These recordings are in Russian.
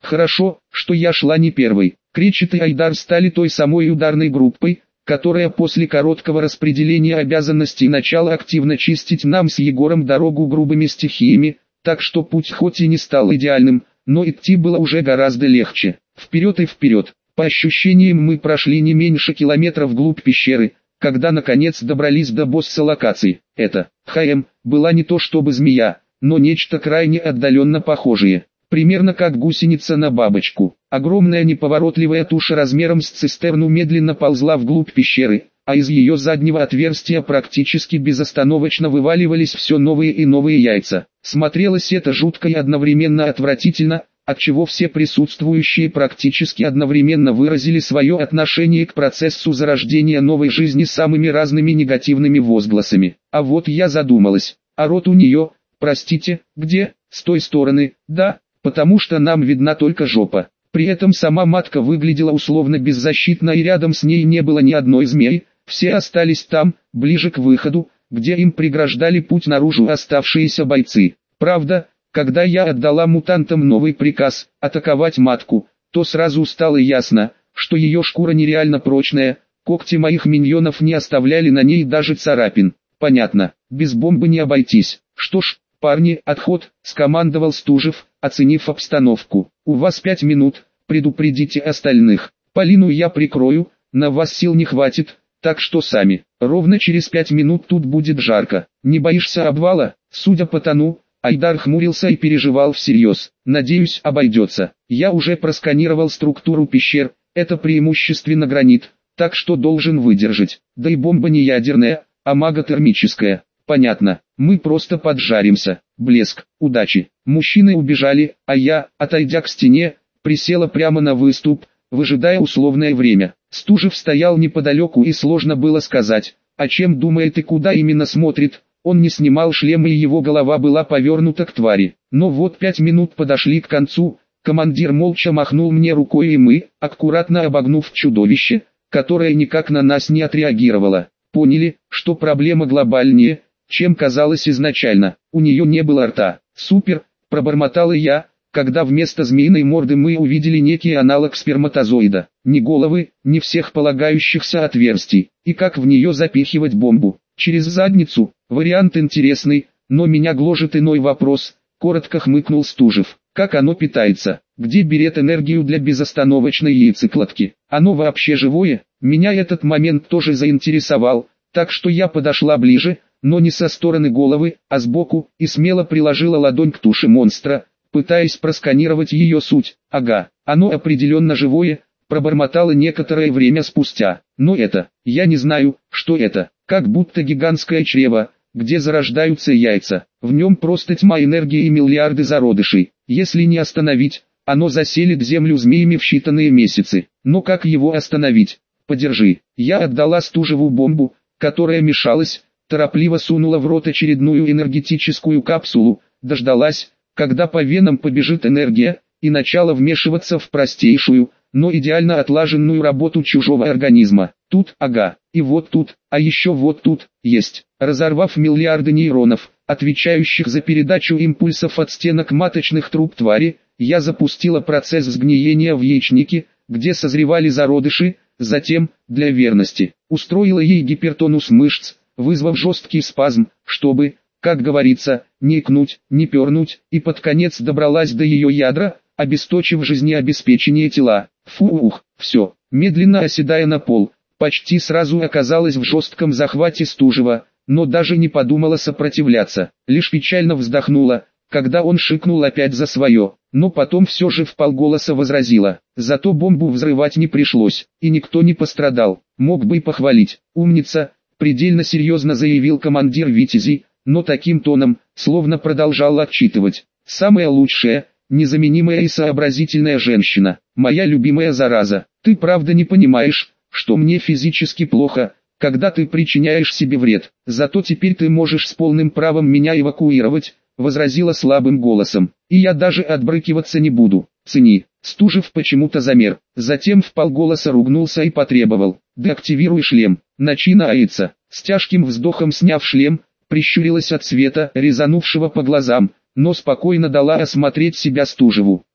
Хорошо, что я шла не первой. Кречет и Айдар стали той самой ударной группой, которая после короткого распределения обязанностей начала активно чистить нам с Егором дорогу грубыми стихиями, так что путь хоть и не стал идеальным, но идти было уже гораздо легче. Вперед и вперед. По ощущениям мы прошли не меньше километра вглубь пещеры, когда наконец добрались до босса локации. Это, была не то чтобы змея, но нечто крайне отдаленно похожее. Примерно как гусеница на бабочку. Огромная неповоротливая туша размером с цистерну медленно ползла вглубь пещеры, а из ее заднего отверстия практически безостановочно вываливались все новые и новые яйца. Смотрелось это жутко и одновременно отвратительно, отчего все присутствующие практически одновременно выразили свое отношение к процессу зарождения новой жизни самыми разными негативными возгласами. А вот я задумалась, а рот у нее, простите, где? С той стороны, да, потому что нам видна только жопа. При этом сама матка выглядела условно беззащитно и рядом с ней не было ни одной змеи, все остались там, ближе к выходу, где им преграждали путь наружу оставшиеся бойцы. Правда, когда я отдала мутантам новый приказ атаковать матку, то сразу стало ясно, что ее шкура нереально прочная, когти моих миньонов не оставляли на ней даже царапин. Понятно, без бомбы не обойтись. Что ж, парни, отход, скомандовал Стужев, оценив обстановку. У вас 5 минут, предупредите остальных. Полину я прикрою, на вас сил не хватит, так что сами. Ровно через 5 минут тут будет жарко. Не боишься обвала? Судя по тону, Айдар хмурился и переживал всерьез. Надеюсь, обойдется. Я уже просканировал структуру пещер, это преимущественно гранит, так что должен выдержать. Да и бомба не ядерная, а маготермическая. Понятно, мы просто поджаримся. Блеск, удачи. Мужчины убежали, а я, отойдя к стене, присела прямо на выступ, выжидая условное время. Стужев стоял неподалеку и сложно было сказать, о чем думает и куда именно смотрит. Он не снимал шлема и его голова была повернута к твари. Но вот 5 минут подошли к концу, командир молча махнул мне рукой и мы, аккуратно обогнув чудовище, которое никак на нас не отреагировало, поняли, что проблема глобальнее, чем казалось изначально. У нее не было рта. Супер, пробормотала я, когда вместо змеиной морды мы увидели некий аналог сперматозоида. Ни головы, ни всех полагающихся отверстий. И как в нее запихивать бомбу? Через задницу? Вариант интересный, но меня гложет иной вопрос, коротко хмыкнул Стужев. Как оно питается? Где берет энергию для безостановочной яйцекладки? Оно вообще живое? Меня этот момент тоже заинтересовал, так что я подошла ближе, но не со стороны головы, а сбоку, и смело приложила ладонь к туше монстра, пытаясь просканировать ее суть. Ага, оно определенно живое, пробормотало некоторое время спустя. Но это, я не знаю, что это, как будто гигантское чрево, где зарождаются яйца. В нем просто тьма энергии и миллиарды зародышей. Если не остановить, оно заселит землю змеями в считанные месяцы. Но как его остановить? Подержи. Я отдала Стужеву бомбу, которая мешалась, торопливо сунула в рот очередную энергетическую капсулу, дождалась, когда по венам побежит энергия, и начала вмешиваться в простейшую, но идеально отлаженную работу чужого организма. Тут, ага, и вот тут, а еще вот тут, есть. Разорвав миллиарды нейронов, отвечающих за передачу импульсов от стенок маточных труб твари, я запустила процесс сгниения в яичнике, где созревали зародыши, затем, для верности, устроила ей гипертонус мышц, вызвав жесткий спазм, чтобы, как говорится, не икнуть, не пернуть, и под конец добралась до ее ядра, обесточив жизнеобеспечение тела. Фух, все, медленно оседая на пол, почти сразу оказалась в жестком захвате Стужева, но даже не подумала сопротивляться, лишь печально вздохнула, когда он шикнул опять за свое, но потом все же вполголоса возразила. Зато бомбу взрывать не пришлось, и никто не пострадал. Мог бы и похвалить. Умница, предельно серьезно заявил командир Витязей, но таким тоном, словно продолжал отчитывать. Самая лучшая, незаменимая и сообразительная женщина, моя любимая зараза. Ты правда не понимаешь, что мне физически плохо, когда ты причиняешь себе вред. Зато теперь ты можешь с полным правом меня эвакуировать, возразила слабым голосом. И я даже отбрыкиваться не буду. Цени. Стужев почему-то замер. Затем вполголоса ругнулся и потребовал. Деактивируй шлем. Начина яйца. С тяжким вздохом сняв шлем, прищурилась от света, резанувшего по глазам, но спокойно дала осмотреть себя Стужеву.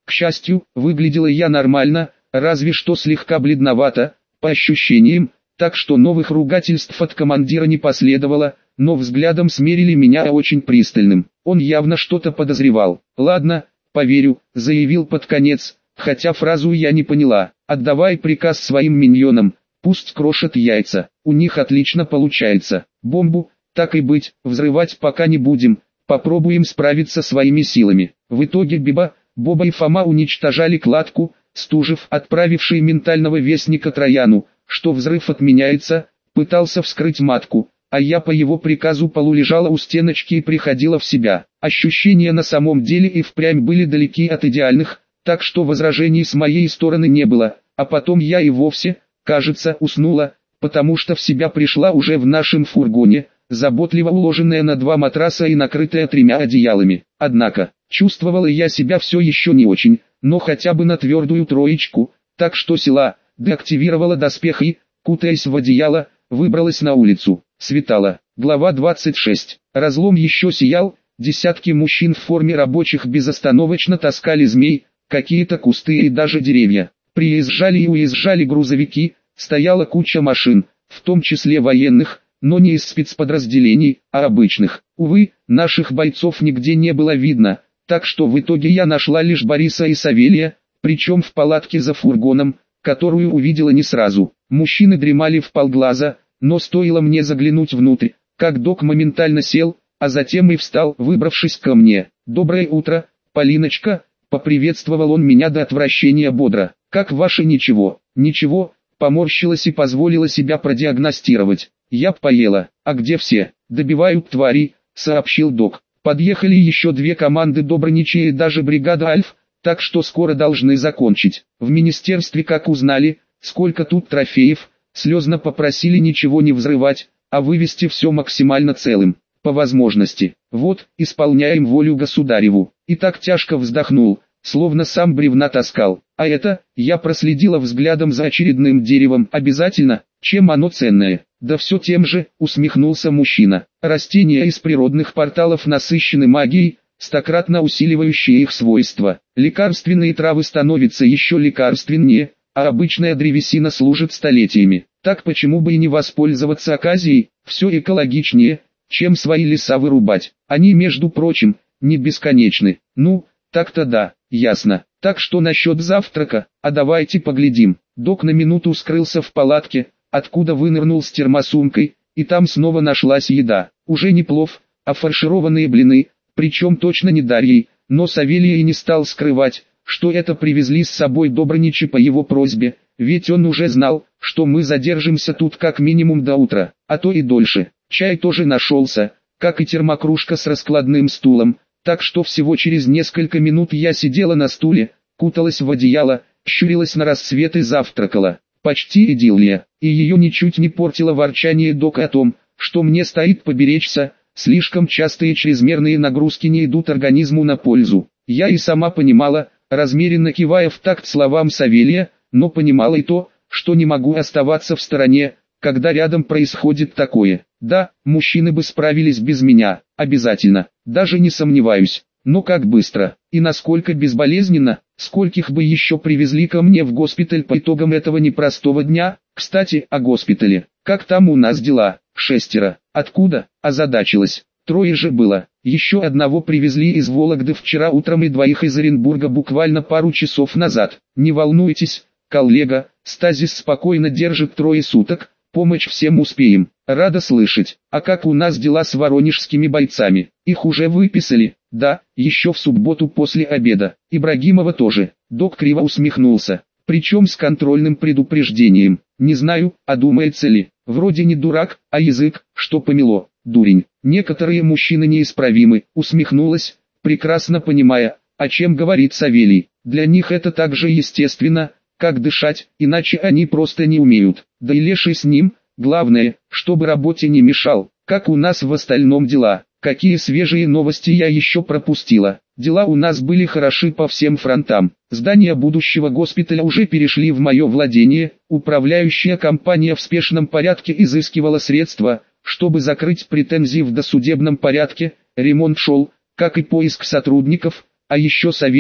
К счастью, выглядела я нормально, разве что слегка бледновато, по ощущениям, так что новых ругательств от командира не последовало, но взглядом смерили меня очень пристальным. Он явно что-то подозревал. «Ладно, поверю», — заявил под конец, хотя фразу я не поняла. «Отдавай приказ своим миньонам, пусть крошат яйца, у них отлично получается. Бомбу, так и быть, взрывать пока не будем, попробуем справиться своими силами». В итоге Боба и Фома уничтожали кладку, Стужев, отправивший ментального вестника Трояну, что взрыв отменяется, пытался вскрыть матку, а я по его приказу полулежала у стеночки и приходила в себя. Ощущения на самом деле и впрямь были далеки от идеальных, так что возражений с моей стороны не было, а потом я и вовсе, кажется, уснула, потому что в себя пришла уже в нашем фургоне, заботливо уложенная на 2 матраса и накрытая 3 одеялами. Однако, чувствовала я себя все еще не очень, но хотя бы на твердую 3, так что села, деактивировала доспех и, кутаясь в одеяло, выбралась на улицу. Светало. Глава 26. Разлом еще сиял, десятки мужчин в форме рабочих безостановочно таскали змей, какие-то кусты и даже деревья. Приезжали и уезжали грузовики, стояла куча машин, в том числе военных, но не из спецподразделений, а обычных. Увы, наших бойцов нигде не было видно, так что в итоге я нашла лишь Бориса и Савелия, причем в палатке за фургоном, которую увидела не сразу. Мужчины дремали вполглаза, но стоило мне заглянуть внутрь, как док моментально сел, а затем и встал, выбравшись ко мне. «Доброе утро, Полиночка», — поприветствовал он меня до отвращения бодро. «Как ваше ничего?» «Ничего», — поморщилась и позволила себя продиагностировать. «Я поела. А где все?» «Добивают твари», — сообщил док. «Подъехали еще 2 команды Доброничей и даже бригада Альф, так что скоро должны закончить. В министерстве как узнали, сколько тут трофеев, слезно попросили ничего не взрывать, а вывести все максимально целым, по возможности. Вот, исполняем волю государеву». И так тяжко вздохнул, словно сам бревна таскал. «А это, я проследила взглядом за очередным деревом, обязательно, чем оно ценное?» «Да все тем же», усмехнулся мужчина. «Растения из природных порталов насыщены магией, стократно усиливающие их свойства. Лекарственные травы становятся еще лекарственнее, а обычная древесина служит столетиями. Так почему бы и не воспользоваться оказией? Все экологичнее, чем свои леса вырубать. Они, между прочим, не бесконечны». «Ну, так-то да, ясно. Так что насчет завтрака? А давайте поглядим». Док на минуту скрылся в палатке, откуда вынырнул с термосумкой, и там снова нашлась еда. Уже не плов, а фаршированные блины, причем точно не Дарьей, но Савелий и не стал скрывать, что это привезли с собой Доброничи по его просьбе, ведь он уже знал, что мы задержимся тут как минимум до утра, а то и дольше. Чай тоже нашелся, как и термокружка с раскладным стулом, так что всего через несколько минут я сидела на стуле, куталась в одеяло, щурилась на рассвет и завтракала. Почти идиллия, и ее ничуть не портило ворчание дока о том, что мне стоит поберечься, слишком частые чрезмерные нагрузки не идут организму на пользу. Я и сама понимала, размеренно кивая в такт словам Савелия, но понимала и то, что не могу оставаться в стороне, когда рядом происходит такое. Да, мужчины бы справились без меня, обязательно, даже не сомневаюсь. Но как быстро и насколько безболезненно, скольких бы еще привезли ко мне в госпиталь по итогам этого непростого дня. Кстати, о госпитале. Как там у нас дела? 6. Откуда? Озадачилась. 3 же было. Еще одного привезли из Вологды вчера утром и 2 из Оренбурга буквально пару часов назад. Не волнуйтесь, коллега, стазис спокойно держит 3 суток. Помощь всем успеем. Рада слышать. А как у нас дела с воронежскими бойцами? Их уже выписали? Да, еще в субботу после обеда. Ибрагимова тоже. Док криво усмехнулся. Причем с контрольным предупреждением. Не знаю, одумается ли. Вроде не дурак, а язык, что помело. Дурень. Некоторые мужчины неисправимы. Усмехнулась, прекрасно понимая, о чем говорит Савелий. Для них это так же естественно, как дышать, иначе они просто не умеют. Да и леший с ним, главное, чтобы работе не мешал. Как у нас в остальном дела? Какие свежие новости я еще пропустила? Дела у нас были хороши по всем фронтам. Здания будущего госпиталя уже перешли в мое владение. Управляющая компания в спешном порядке изыскивала средства, чтобы закрыть претензии в досудебном порядке. Ремонт шел, как и поиск сотрудников, а еще Савелий,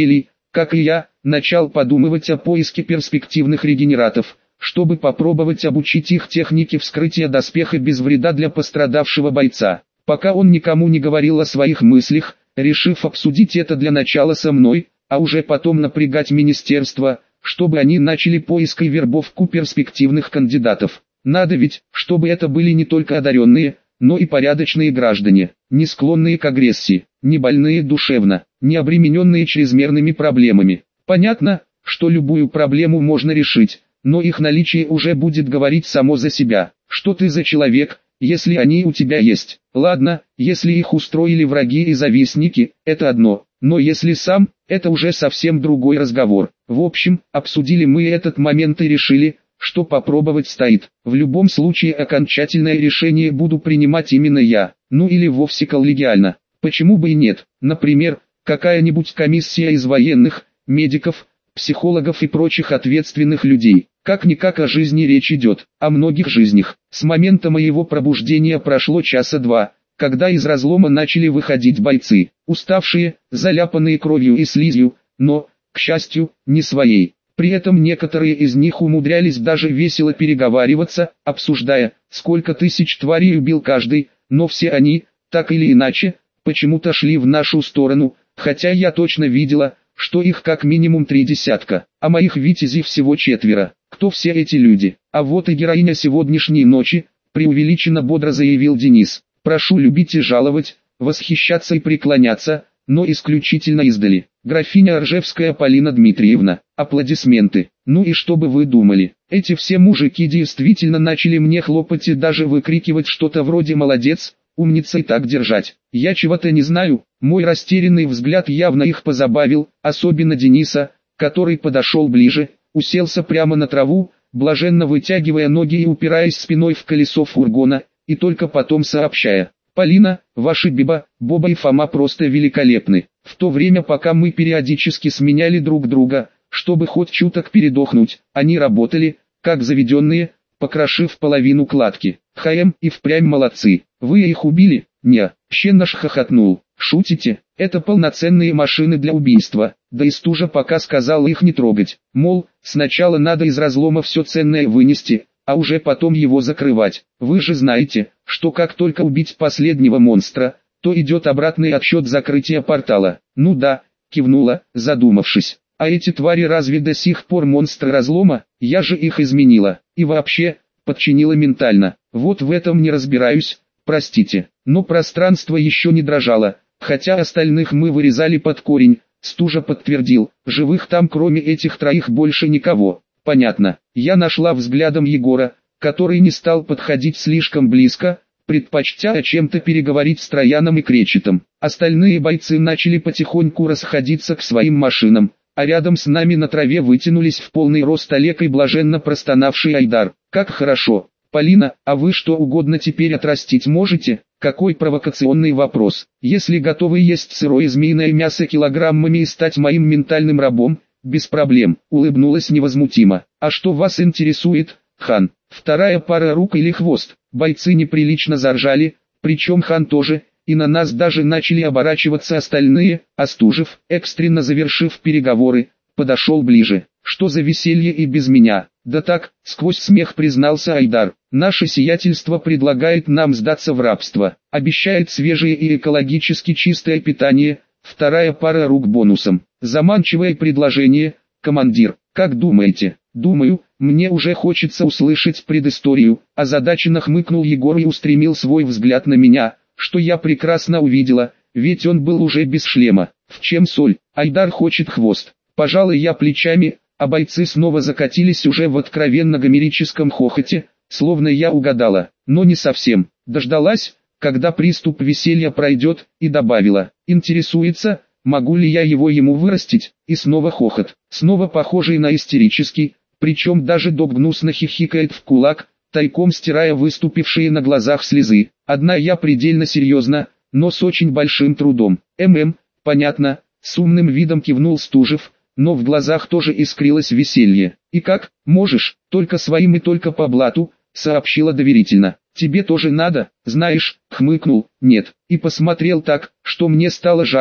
как и я, начал подумывать о поиске перспективных регенератов, чтобы попробовать обучить их технике вскрытия доспеха без вреда для пострадавшего бойца. Пока он никому не говорил о своих мыслях, решив обсудить это для начала со мной, а уже потом напрягать министерство, чтобы они начали поиск и вербовку перспективных кандидатов. Надо ведь, чтобы это были не только одаренные, но и порядочные граждане, не склонные к агрессии, не больные душевно, не обремененные чрезмерными проблемами. Понятно, что любую проблему можно решить, но их наличие уже будет говорить само за себя. Что ты за человек, если они у тебя есть? Ладно, если их устроили враги и завистники, это одно, но если сам, это уже совсем другой разговор. В общем, обсудили мы этот момент и решили, что попробовать стоит. В любом случае окончательное решение буду принимать именно я, ну или вовсе коллегиально. Почему бы и нет? Например, какая-нибудь комиссия из военных, медиков, психологов и прочих ответственных людей. Как-никак о жизни речь идет, о многих жизнях. С момента моего пробуждения прошло часа два, когда из разлома начали выходить бойцы, уставшие, заляпанные кровью и слизью, но, к счастью, не своей. При этом некоторые из них умудрялись даже весело переговариваться, обсуждая, сколько тысяч тварей убил каждый, но все они, так или иначе, почему-то шли в нашу сторону, хотя я точно видела, что их как минимум 3 десятка, а моих витязей всего 4. Кто все эти люди? А вот и героиня сегодняшней ночи, преувеличенно бодро заявил Денис. Прошу любить и жаловать, восхищаться и преклоняться, но исключительно издали. Графиня Ржевская Полина Дмитриевна. Аплодисменты. Ну и что бы вы думали? Эти все мужики действительно начали мне хлопать и даже выкрикивать что-то вроде «молодец», «умница» и так держать. Я чего-то не знаю, мой растерянный взгляд явно их позабавил, особенно Дениса, который подошел ближе, уселся прямо на траву, блаженно вытягивая ноги и упираясь спиной в колесо фургона, и только потом сообщая: «Полина, ваши Биба, Боба и Фома просто великолепны». В то время, пока мы периодически сменяли друг друга, чтобы хоть чуток передохнуть, они работали, как заведенные, покрошив половину кладки. ХМ и впрямь молодцы. Вы их убили? Не. Щеннаш хохотнул. Шутите? Это полноценные машины для убийства. Да и Стужа пока сказал их не трогать. Мол, сначала надо из разлома все ценное вынести, а уже потом его закрывать. Вы же знаете, что как только убить последнего монстра, то идет обратный отсчет закрытия портала. Ну да, кивнула, задумавшись. А эти твари разве до сих пор монстры разлома? Я же их изменила. И вообще, подчинила ментально. Вот в этом не разбираюсь, простите. Но пространство еще не дрожало, хотя остальных мы вырезали под корень. Стужа подтвердил, живых там кроме этих троих больше никого. Понятно. Я нашла взглядом Егора, который не стал подходить слишком близко, предпочтя о чем-то переговорить с Трояном и Кречетом. Остальные бойцы начали потихоньку расходиться к своим машинам, а рядом с нами на траве вытянулись в полный рост Олег и блаженно простонавший Айдар. Как хорошо. Полина, а вы что угодно теперь отрастить можете? Какой провокационный вопрос. Если готовы есть сырое змеиное мясо килограммами и стать моим ментальным рабом, без проблем, улыбнулась невозмутимо. А что вас интересует, хан? Вторая пара рук или хвост? Бойцы неприлично заржали, причем хан тоже, и на нас даже начали оборачиваться остальные. Остужев, экстренно завершив переговоры, подошел ближе. Что за веселье и без меня? Да так, сквозь смех признался Айдар. Наше сиятельство предлагает нам сдаться в рабство. Обещает свежее и экологически чистое питание. Вторая пара рук бонусом. Заманчивое предложение, командир. Как думаете? Думаю, мне уже хочется услышать предысторию. Озадаченно хмыкнул Егор и устремил свой взгляд на меня, что я прекрасно увидела, ведь он был уже без шлема. В чем соль? Айдар хочет хвост. Пожалуй, я плечами, а бойцы снова закатились уже в откровенно гомерическом хохоте, словно я угадала, но не совсем. Дождалась, когда приступ веселья пройдет, и добавила: интересуется, могу ли я его ему вырастить, и снова хохот, снова похожий на истерический, причем даже Дог гнусно хихикает в кулак, тайком стирая выступившие на глазах слезы. Одна я предельно серьезно, но с очень большим трудом. Понятно, с умным видом кивнул Стужев, но в глазах тоже искрилось веселье. И как, можешь, только своим и только по блату, сообщила доверительно. Тебе тоже надо, знаешь, хмыкнул, нет, и посмотрел так, что мне стало жарко,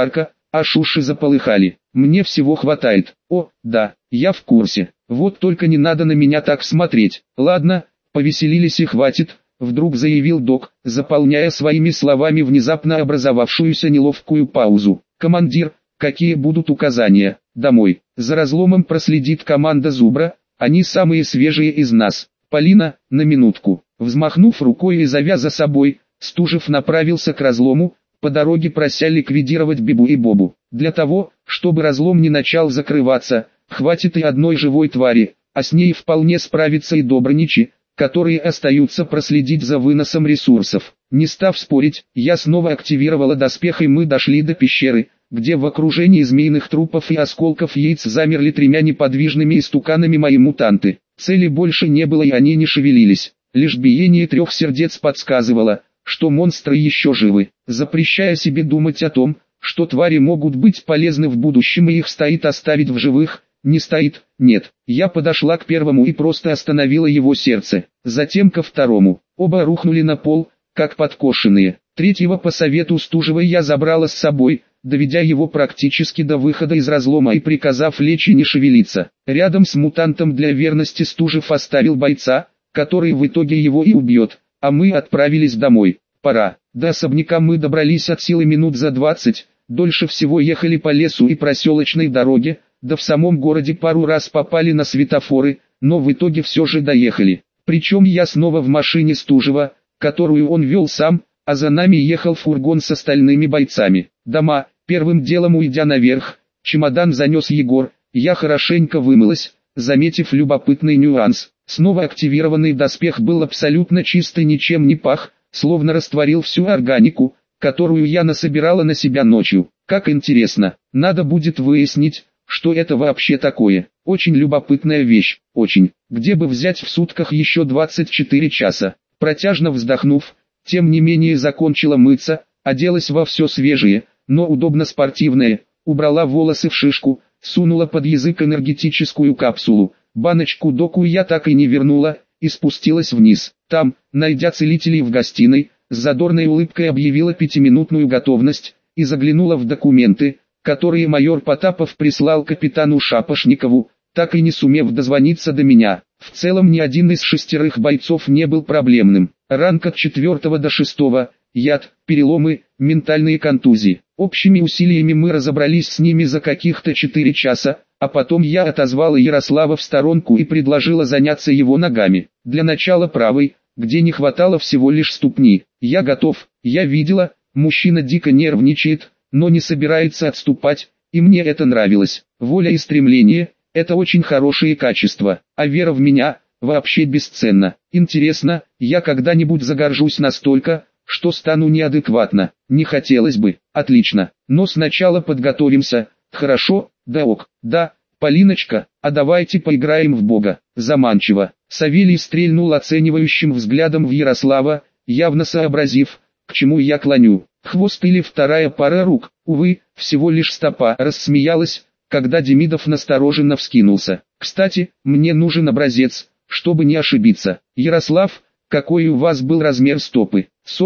аж уши заполыхали. Мне всего хватает. О, да, я в курсе. Вот только не надо на меня так смотреть. Ладно, повеселились и хватит, вдруг заявил док, заполняя своими словами внезапно образовавшуюся неловкую паузу. Командир, какие будут указания? Домой. За разломом проследит команда Зубра, они самые свежие из нас. Полина, на минутку. Взмахнув рукой и зовя за собой, Стужев направился к разлому, по дороге прося ликвидировать Бибу и Бобу. Для того, чтобы разлом не начал закрываться, хватит и одной живой твари, а с ней вполне справится и Добрыничи, которые остаются проследить за выносом ресурсов. Не став спорить, я снова активировала доспех и мы дошли до пещеры, где в окружении змеиных трупов и осколков яиц замерли тремя неподвижными истуканами мои мутанты. Цели больше не было и они не шевелились. Лишь биение 3 сердец подсказывало, что монстры еще живы, запрещая себе думать о том, что твари могут быть полезны в будущем и их стоит оставить в живых. Не стоит, нет. Я подошла к первому и просто остановила его сердце, затем ко второму. Оба рухнули на пол, как подкошенные. Третьего по совету Стужевой я забрала с собой, доведя его практически до выхода из разлома и приказав лечь и не шевелиться. Рядом с мутантом для верности Стужев оставил бойца, который в итоге его и убьет, а мы отправились домой. Пора. До особняка мы добрались от силы минут за 20, дольше всего ехали по лесу и проселочной дороге, да в самом городе пару раз попали на светофоры, но в итоге все же доехали. Причем я снова в машине Стужева, которую он вел сам, а за нами ехал фургон с остальными бойцами. Дома, первым делом уйдя наверх, чемодан занес Егор, я хорошенько вымылась, заметив любопытный нюанс. Снова активированный доспех был абсолютно чистый, ничем не пах, словно растворил всю органику, которую я насобирала на себя ночью. Как интересно, надо будет выяснить, что это вообще такое. Очень любопытная вещь, очень. Где бы взять в сутках еще 24 часа? Протяжно вздохнув, тем не менее закончила мыться, оделась во все свежее, но удобно спортивное, убрала волосы в шишку, сунула под язык энергетическую капсулу. Баночку доку я так и не вернула, и спустилась вниз. Там, найдя целителей в гостиной, с задорной улыбкой объявила 5-минутную готовность, и заглянула в документы, которые майор Потапов прислал капитану Шапошникову, так и не сумев дозвониться до меня. В целом ни один из 6 бойцов не был проблемным. Ранг от 4 до 6, яд, переломы, ментальные контузии. Общими усилиями мы разобрались с ними за каких-то 4 часа, а потом я отозвала Ярослава в сторонку и предложила заняться его ногами. Для начала правой, где не хватало всего лишь ступни. Я готов, я видела, мужчина дико нервничает, но не собирается отступать, и мне это нравилось. Воля и стремление – это очень хорошие качества, а вера в меня – вообще бесценна. Интересно, я когда-нибудь загоржусь настолько, что стану неадекватна? Не хотелось бы. Отлично, но сначала подготовимся. Хорошо, да ок, да, Полиночка, а давайте поиграем в Бога. Заманчиво. Савелий стрельнул оценивающим взглядом в Ярослава, явно сообразив, к чему я клоню. Хвост или вторая пара рук, увы, всего лишь стопа. Рассмеялась, когда Демидов настороженно вскинулся. Кстати, мне нужен образец, чтобы не ошибиться. Ярослав, какой у вас был размер стопы?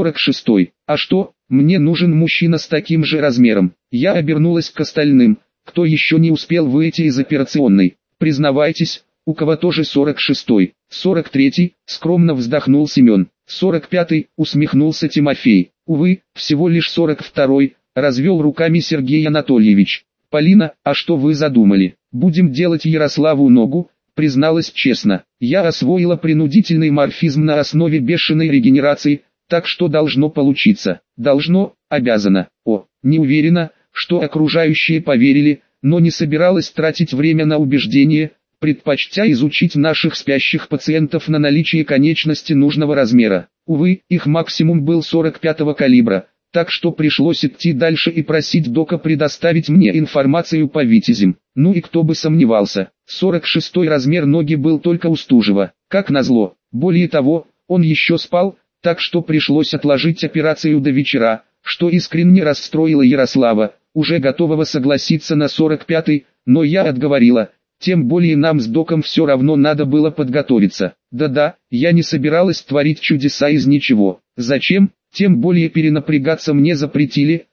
46. А что, мне нужен мужчина с таким же размером. Я обернулась к остальным, кто еще не успел выйти из операционной. Признавайтесь, у кого тоже 46. 43. Скромно вздохнул Семен. 45. Усмехнулся Тимофей. Увы, всего лишь 42. Развел руками Сергей Анатольевич. Полина, а что вы задумали? Будем делать Ярославу ногу? Призналась честно. Я освоила принудительный морфизм на основе бешеной регенерации, так что должно получиться. Должно, обязано. О, не уверена, что окружающие поверили, но не собиралась тратить время на убеждение, предпочтя изучить наших спящих пациентов на наличие конечности нужного размера. Увы, их максимум был 45-го калибра, так что пришлось идти дальше и просить дока предоставить мне информацию по витязям. Ну и кто бы сомневался, 46-й размер ноги был только у Стужева. Как назло, более того, он еще спал, так что пришлось отложить операцию до вечера, что искренне расстроило Ярослава, уже готового согласиться на 45-й, но я отговорила. Тем более нам с доком все равно надо было подготовиться. Да-да, я не собиралась творить чудеса из ничего. Зачем? Тем более перенапрягаться мне запретили,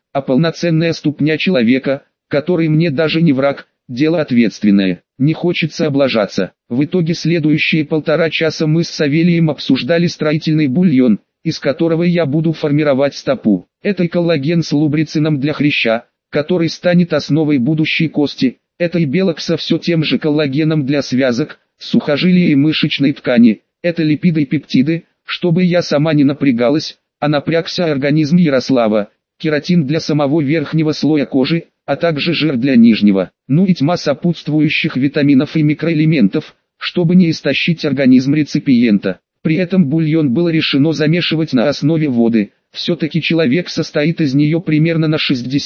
а полноценная ступня человека, который мне даже не враг, дело ответственное. Не хочется облажаться. В итоге следующие 1,5 часа мы с Савелием обсуждали строительный бульон, из которого я буду формировать стопу. Это и коллаген с лубрицином для хряща, который станет основой будущей кости. Это и белок со все тем же коллагеном для связок, сухожилия и мышечной ткани. Это липиды и пептиды, чтобы я сама не напрягалась, а напрягся организм Ярослава. Кератин для самого верхнего слоя кожи, а также жир для нижнего. Ну и тьма сопутствующих витаминов и микроэлементов, чтобы не истощить организм реципиента. При этом бульон было решено замешивать на основе воды. Все-таки человек состоит из нее примерно на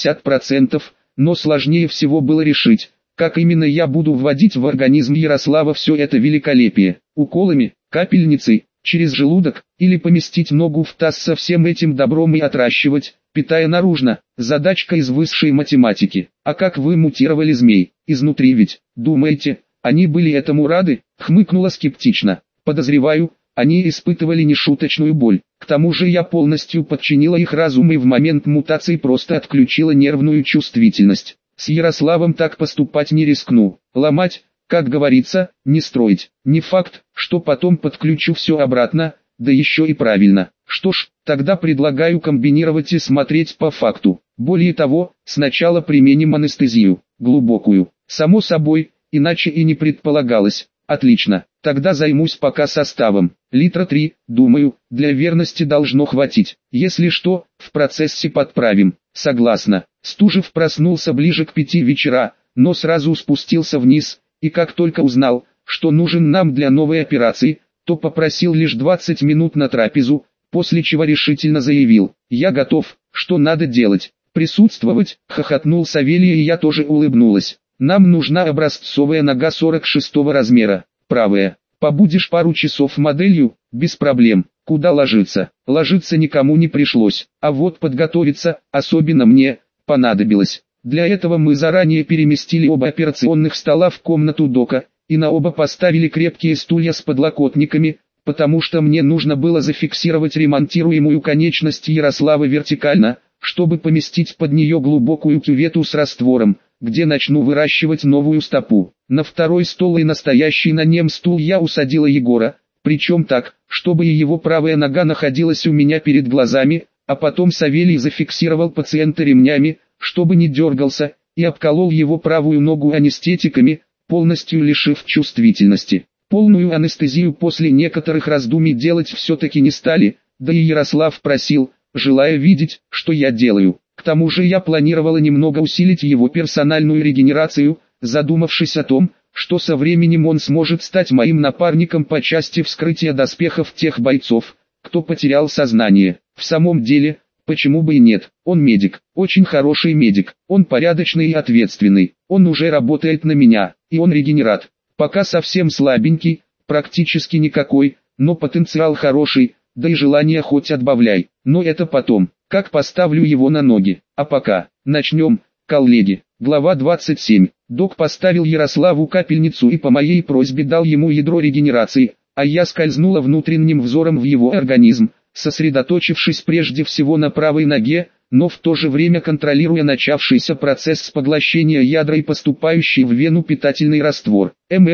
60%, но сложнее всего было решить, как именно я буду вводить в организм Ярослава все это великолепие. Уколами, капельницей, через желудок, или поместить ногу в таз со всем этим добром и отращивать, питая наружно. Задачка из высшей математики. А как вы мутировали змей? Изнутри ведь, думаете, они были этому рады? Хмыкнула скептично. Подозреваю, они испытывали нешуточную боль. К тому же я полностью подчинила их разум и в момент мутации просто отключила нервную чувствительность. С Ярославом так поступать не рискну. Ломать, как говорится, не строить. Не факт, что потом подключу все обратно, да еще и правильно. Что ж, тогда предлагаю комбинировать и смотреть по факту. Более того, сначала применим анестезию, глубокую. Само собой, иначе и не предполагалось. Отлично, тогда займусь пока составом. Литра 3, думаю, для верности должно хватить. Если что, в процессе подправим. Согласна. Стужев проснулся ближе к 5 вечера, но сразу спустился вниз, и как только узнал, что нужен нам для новой операции, то попросил лишь 20 минут на трапезу, после чего решительно заявил: «Я готов, что надо делать?» «Присутствовать», — хохотнул Савелий, и я тоже улыбнулась. «Нам нужна образцовая нога 46 размера, правая. Побудешь пару часов моделью, без проблем. Куда ложиться?» Ложиться никому не пришлось, а вот подготовиться, особенно мне, понадобилось. Для этого мы заранее переместили оба операционных стола в комнату дока, и на оба поставили крепкие стулья с подлокотниками, потому что мне нужно было зафиксировать ремонтируемую конечность Ярослава вертикально, чтобы поместить под нее глубокую кювету с раствором, где начну выращивать новую стопу. На второй стол и настоящий на нем стул я усадила Егора, причем так, чтобы и его правая нога находилась у меня перед глазами, а потом Савелий зафиксировал пациента ремнями, чтобы не дергался, и обколол его правую ногу анестетиками, полностью лишив чувствительности. Полную анестезию после некоторых раздумий делать все-таки не стали, да и Ярослав просил, желая видеть, что я делаю. К тому же я планировала немного усилить его персональную регенерацию, задумавшись о том, что со временем он сможет стать моим напарником по части вскрытия доспехов тех бойцов, кто потерял сознание. В самом деле, почему бы и нет? Он медик, очень хороший медик, он порядочный и ответственный, он уже работает на меня, и он регенерат. Пока совсем слабенький, практически никакой, но потенциал хороший, да и желание хоть отбавляй. Но это потом, как поставлю его на ноги. А пока, начнем, коллеги. Глава 27. Док поставил Ярославу капельницу и по моей просьбе дал ему ядро регенерации, а я скользнула внутренним взором в его организм, сосредоточившись прежде всего на правой ноге, но в то же время контролируя начавшийся процесс поглощения ядра и поступающий в вену питательный раствор.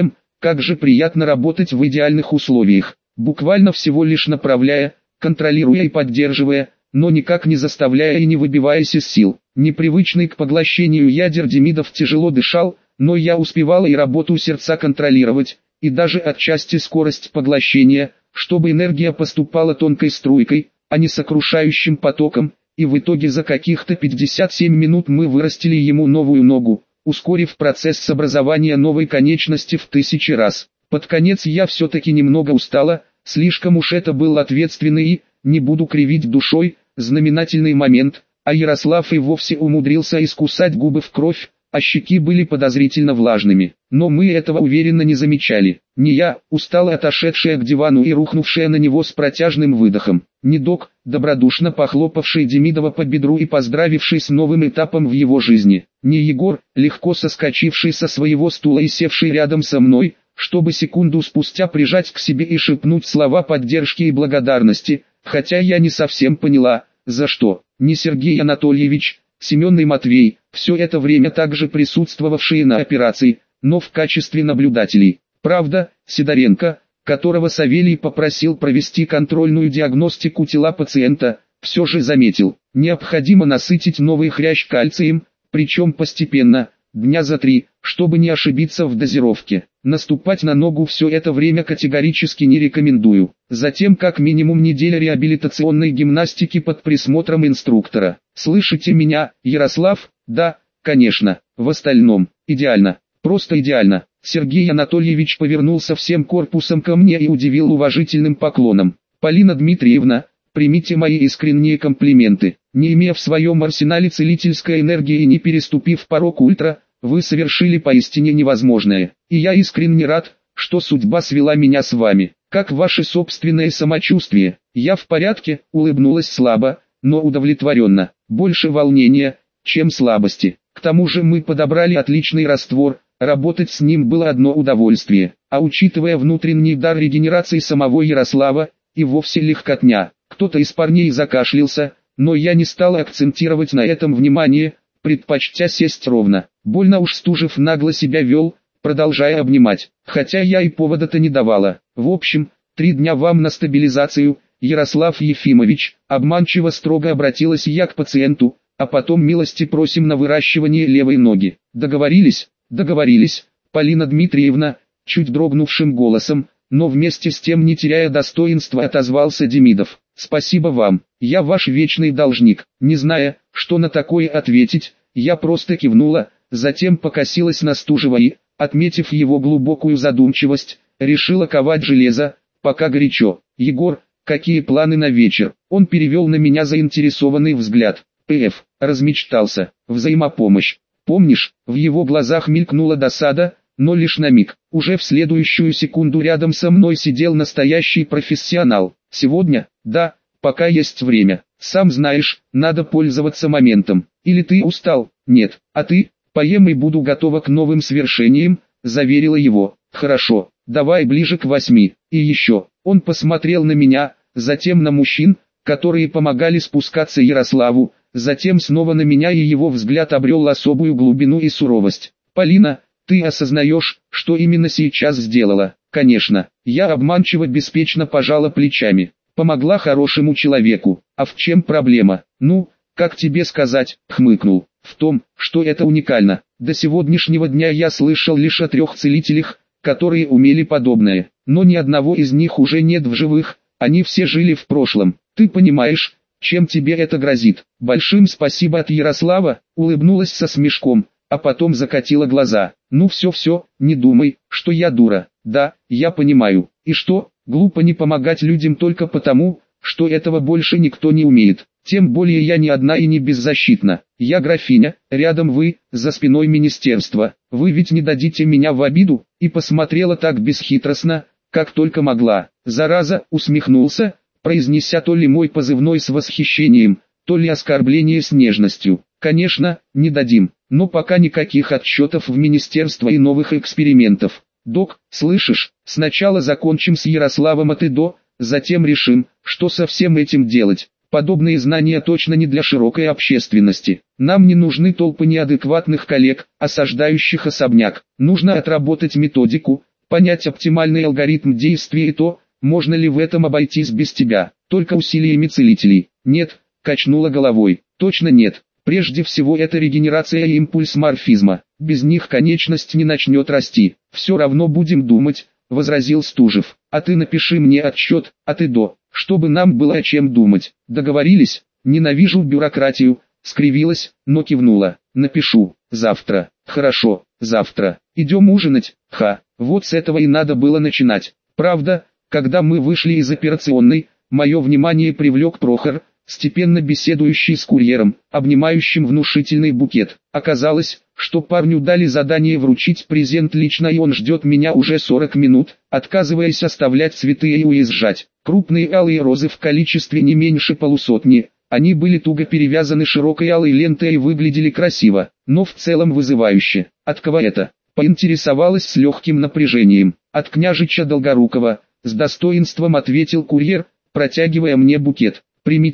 Как же приятно работать в идеальных условиях, буквально всего лишь направляя, контролируя и поддерживая, но никак не заставляя и не выбиваясь из сил. Непривычный к поглощению ядер Демидов тяжело дышал, но я успевала и работу сердца контролировать, и даже отчасти скорость поглощения, чтобы энергия поступала тонкой струйкой, а не сокрушающим потоком, и в итоге за каких-то 57 минут мы вырастили ему новую ногу, ускорив процесс образования новой конечности в 1000 раз. Под конец я все-таки немного устала, слишком уж это был ответственный и, не буду кривить душой, знаменательный момент, а Ярослав и вовсе умудрился искусать губы в кровь, а щеки были подозрительно влажными. Но мы этого уверенно не замечали. Не я, устало отошедшая к дивану и рухнувшая на него с протяжным выдохом. Не док, добродушно похлопавший Демидова по бедру и поздравивший с новым этапом в его жизни. Не Егор, легко соскочивший со своего стула и севший рядом со мной, чтобы секунду спустя прижать к себе и шепнуть слова поддержки и благодарности, хотя я не совсем поняла, за что. Не Сергей Анатольевич, Семен и Матвей, все это время также присутствовавшие на операции, но в качестве наблюдателей. Правда, Сидоренко, которого Савелий попросил провести контрольную диагностику тела пациента, все же заметил, необходимо насытить новый хрящ кальцием, причем постепенно, дня за 3, чтобы не ошибиться в дозировке. Наступать на ногу все это время категорически не рекомендую. Затем как минимум неделя реабилитационной гимнастики под присмотром инструктора. Слышите меня, Ярослав? Да, конечно. В остальном, идеально. Просто идеально. Сергей Анатольевич повернулся всем корпусом ко мне и удивил уважительным поклоном. Полина Дмитриевна, примите мои искренние комплименты. Не имея в своем арсенале целительской энергии и не переступив порог ультра, вы совершили поистине невозможное. И я искренне рад, что судьба свела меня с вами. Как ваше собственное самочувствие? Я в порядке, улыбнулась слабо, но удовлетворенно. Больше волнения, чем слабости. К тому же мы подобрали отличный раствор, работать с ним было одно удовольствие. А учитывая внутренний дар регенерации самого Ярослава, и вовсе легкотня. Кто-то из парней закашлялся, но я не стал акцентировать на этом внимание, предпочтя сесть ровно. Больно уж Стужев нагло себя вел, продолжая обнимать, хотя я и повода-то не давала. В общем, 3 дня вам на стабилизацию, Ярослав Ефимович, обманчиво строго обратилась я к пациенту, а потом милости просим на выращивание левой ноги. Договорились? Договорились, Полина Дмитриевна, чуть дрогнувшим голосом, но вместе с тем не теряя достоинства отозвался Демидов. Спасибо вам, я ваш вечный должник. Не зная, что на такое ответить, я просто кивнула, затем покосилась на Стужева и, отметив его глубокую задумчивость, решила ковать железо, пока горячо. Егор, какие планы на вечер? Он перевел на меня заинтересованный взгляд. ПФ, размечтался, взаимопомощь. Помнишь, в его глазах мелькнула досада, но лишь на миг. Уже в следующую секунду рядом со мной сидел настоящий профессионал. Сегодня, да, пока есть время. Сам знаешь, надо пользоваться моментом. Или ты устал? Нет. А ты? Поем и буду готова к новым свершениям, заверила его. Хорошо, давай ближе к 8. И еще, он посмотрел на меня, затем на мужчин, которые помогали спускаться Ярославу, затем снова на меня, и его взгляд обрел особую глубину и суровость. Полина, ты осознаешь, что именно сейчас сделала? Конечно, я обманчиво беспечно пожала плечами. Помогла хорошему человеку. А в чем проблема? Ну, как тебе сказать, хмыкнул. В том, что это уникально. До сегодняшнего дня я слышал лишь о 3 целителях, которые умели подобное. Но ни одного из них уже нет в живых, они все жили в прошлом. Ты понимаешь, чем тебе это грозит? Большим спасибо от Ярослава, улыбнулась со смешком, а потом закатила глаза. Ну все, не думай, что я дура. Да, я понимаю. И что, глупо не помогать людям только потому, что этого больше никто не умеет. Тем более я не одна и не беззащитна. Я графиня, рядом вы, за спиной министерства. Вы ведь не дадите меня в обиду? И посмотрела так бесхитростно, как только могла. Зараза, усмехнулся, произнеся то ли мой позывной с восхищением, то ли оскорбление с нежностью. Конечно, не дадим, но пока никаких отчетов в министерство и новых экспериментов. Док, слышишь, сначала закончим с Ярославом от и до, затем решим, что со всем этим делать. Подобные знания точно не для широкой общественности. Нам не нужны толпы неадекватных коллег, осаждающих особняк. Нужно отработать методику, понять оптимальный алгоритм действия и то, можно ли в этом обойтись без тебя, только усилиями целителей. Нет, качнула головой, точно нет. Прежде всего это регенерация и импульс морфизма. Без них конечность не начнет расти. Все равно будем думать, возразил Стужев. А ты напиши мне отчет, от и до, чтобы нам было о чем думать. Договорились? Ненавижу бюрократию, скривилась, но кивнула. Напишу, завтра. Хорошо, завтра. Идем ужинать? Вот с этого и надо было начинать. Правда, когда мы вышли из операционной, мое внимание привлек Прохор, степенно беседующий с курьером, обнимающим внушительный букет. Оказалось, что парню дали задание вручить презент лично, и он ждет меня уже 40 минут, отказываясь оставлять цветы и уезжать. Крупные алые розы в количестве не меньше полусотни. Они были туго перевязаны широкой алой лентой и выглядели красиво, но в целом вызывающе. От кого это? Поинтересовалась с легким напряжением. От княжича Долгорукова, с достоинством ответил курьер, протягивая мне букет. Примите,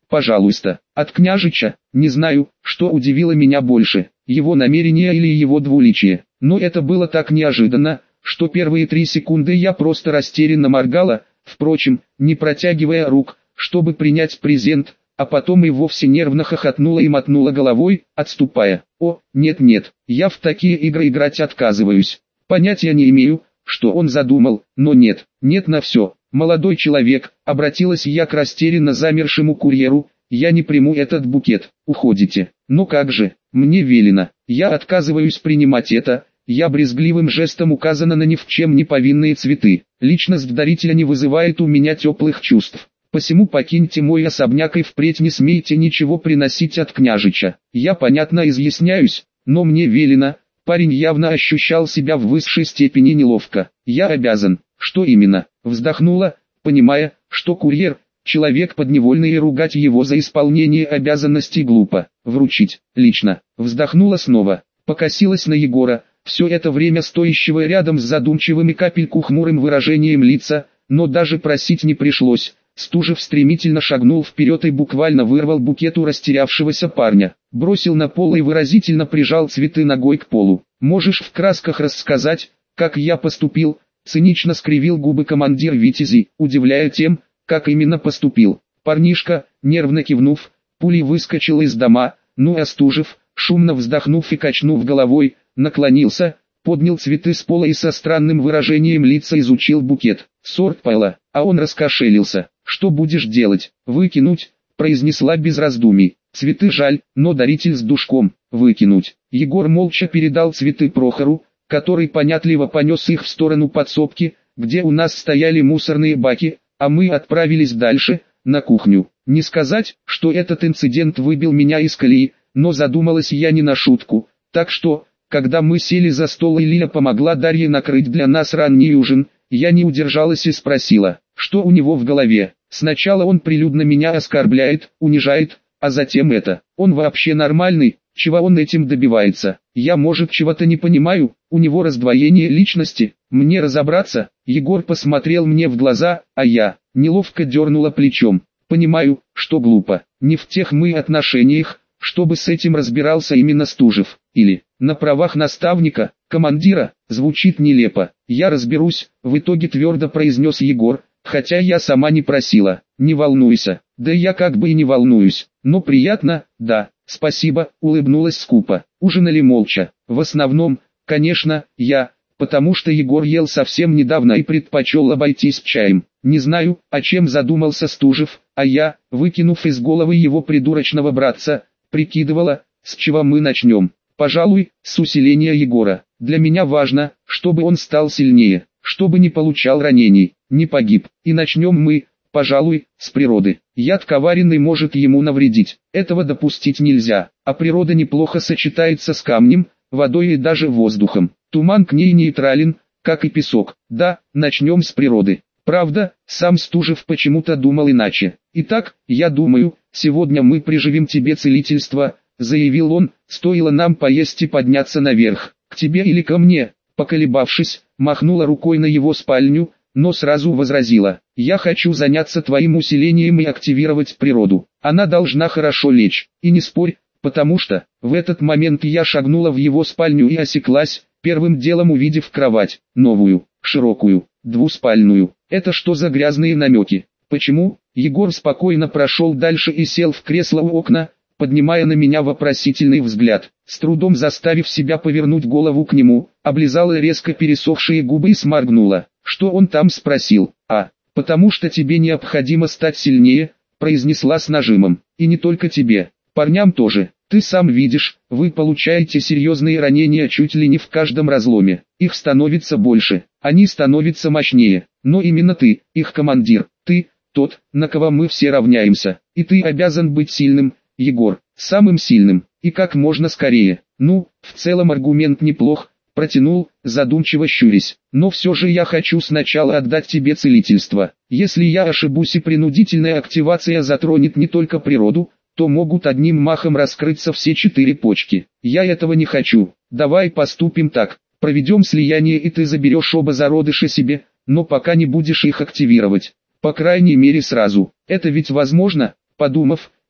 Пожалуйста. От княжича, не знаю, что удивило меня больше, его намерение или его двуличие. Но это было так неожиданно, что первые 3 секунды я просто растерянно моргала, впрочем, не протягивая рук, чтобы принять презент, а потом и вовсе нервно хохотнула и мотнула головой, отступая. О, нет-нет, я в такие игры играть отказываюсь. Понятия не имею, что он задумал, но нет на все. Молодой человек, обратилась я к растерянно замершему курьеру, я не приму этот букет, уходите. Но как же, мне велено, я отказываюсь принимать это. Я брезгливым жестом указана на ни в чем не повинные цветы. Личность дарителя не вызывает у меня теплых чувств. Посему покиньте мой особняк и впредь не смейте ничего приносить от княжича. Я понятно изъясняюсь, но мне велено. Парень явно ощущал себя в высшей степени неловко. Я обязан. Что именно? Вздохнула, понимая, что курьер, человек подневольный, и ругать его за исполнение обязанностей глупо. Вручить, лично. Вздохнула снова, покосилась на Егора, все это время стоящего рядом с задумчивым и капельку хмурым выражением лица, но даже просить не пришлось. Стужев стремительно шагнул вперед и буквально вырвал букет у растерявшегося парня, бросил на пол и выразительно прижал цветы ногой к полу. «Можешь в красках рассказать, как я поступил?» Цинично скривил губы командир Витязей, удивляя тем, как именно поступил. Парнишка, нервно кивнув, пулей выскочил из дома, а Стужев, шумно вздохнув и качнув головой, наклонился, поднял цветы с пола и со странным выражением лица изучил букет. Сорт пайла, а он раскошелился. «Что будешь делать? Выкинуть?» произнесла без раздумий. «Цветы жаль, но даритель с душком. Выкинуть». Егор молча передал цветы Прохору, который понятливо понес их в сторону подсобки, где у нас стояли мусорные баки, а мы отправились дальше, на кухню. Не сказать, что этот инцидент выбил меня из колеи, но задумалась я не на шутку. Так что, когда мы сели за стол и Лиля помогла Дарье накрыть для нас ранний ужин, я не удержалась и спросила, что у него в голове. Сначала он прилюдно меня оскорбляет, унижает, а затем это. Он вообще нормальный, чего он этим добивается? Я, может, чего-то не понимаю, у него раздвоение личности, мне разобраться? Егор посмотрел мне в глаза, а я неловко дернула плечом. Понимаю, что глупо, не в тех мы отношениях, чтобы с этим разбирался именно Стужев, или, на правах наставника, командира, звучит нелепо. Я разберусь, в итоге твердо произнес Егор, хотя я сама не просила. Не волнуйся, да я как бы и не волнуюсь, но приятно, да, спасибо, улыбнулась скупо. Ужинали молча, в основном, конечно, я, потому что Егор ел совсем недавно и предпочел обойтись чаем. Не знаю, о чем задумался Стужев, а я, выкинув из головы его придурочного братца, прикидывала, с чего мы начнем. Пожалуй, с усиления Егора. Для меня важно, чтобы он стал сильнее, чтобы не получал ранений, не погиб. И начнем мы, пожалуй, с природы. Яд коварный может ему навредить, этого допустить нельзя, а природа неплохо сочетается с камнем, водой и даже воздухом. Туман к ней нейтрален, как и песок. Да, начнем с природы. Правда, сам Стужев почему-то думал иначе. «Итак, я думаю, сегодня мы приживем тебе целительство», заявил он, стоило нам поесть и подняться наверх. «К тебе или ко мне?» Поколебавшись, махнула рукой на его спальню, но сразу возразила: «Я хочу заняться твоим усилением и активировать природу. Она должна хорошо лечь, и не спорь, потому что...» В этот момент я шагнула в его спальню и осеклась, первым делом увидев кровать, новую, широкую, двуспальную. Это что за грязные намеки? Почему? Егор спокойно прошел дальше и сел в кресло у окна, поднимая на меня вопросительный взгляд. С трудом заставив себя повернуть голову к нему, облизала резко пересохшие губы и сморгнула. Что он там спросил? Потому что тебе необходимо стать сильнее, произнесла с нажимом. И не только тебе, парням тоже. Ты сам видишь, вы получаете серьезные ранения чуть ли не в каждом разломе. Их становится больше, они становятся мощнее. Но именно ты, их командир, ты, тот, на кого мы все равняемся. И ты обязан быть сильным, Егор, самым сильным, и как можно скорее. Ну, в целом аргумент неплох, протянул, задумчиво щурясь. Но все же я хочу сначала отдать тебе целительство. Если я ошибусь и принудительная активация затронет не только природу, то могут одним махом раскрыться все 4 почки. Я этого не хочу. Давай поступим так. Проведем слияние и ты заберешь оба зародыша себе, но пока не будешь их активировать. По крайней мере сразу. Это ведь возможно? Подумав,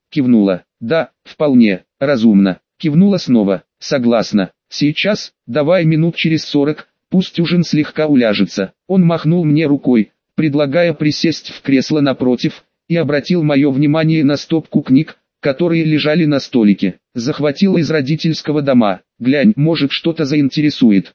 кивнула. Да, вполне, разумно, кивнула снова. Согласна. Сейчас, давай минут через 40, пусть ужин слегка уляжется. Он махнул мне рукой, предлагая присесть в кресло напротив, и обратил мое внимание на стопку книг, которые лежали на столике. Захватил из родительского дома. Глянь, может, что-то заинтересует.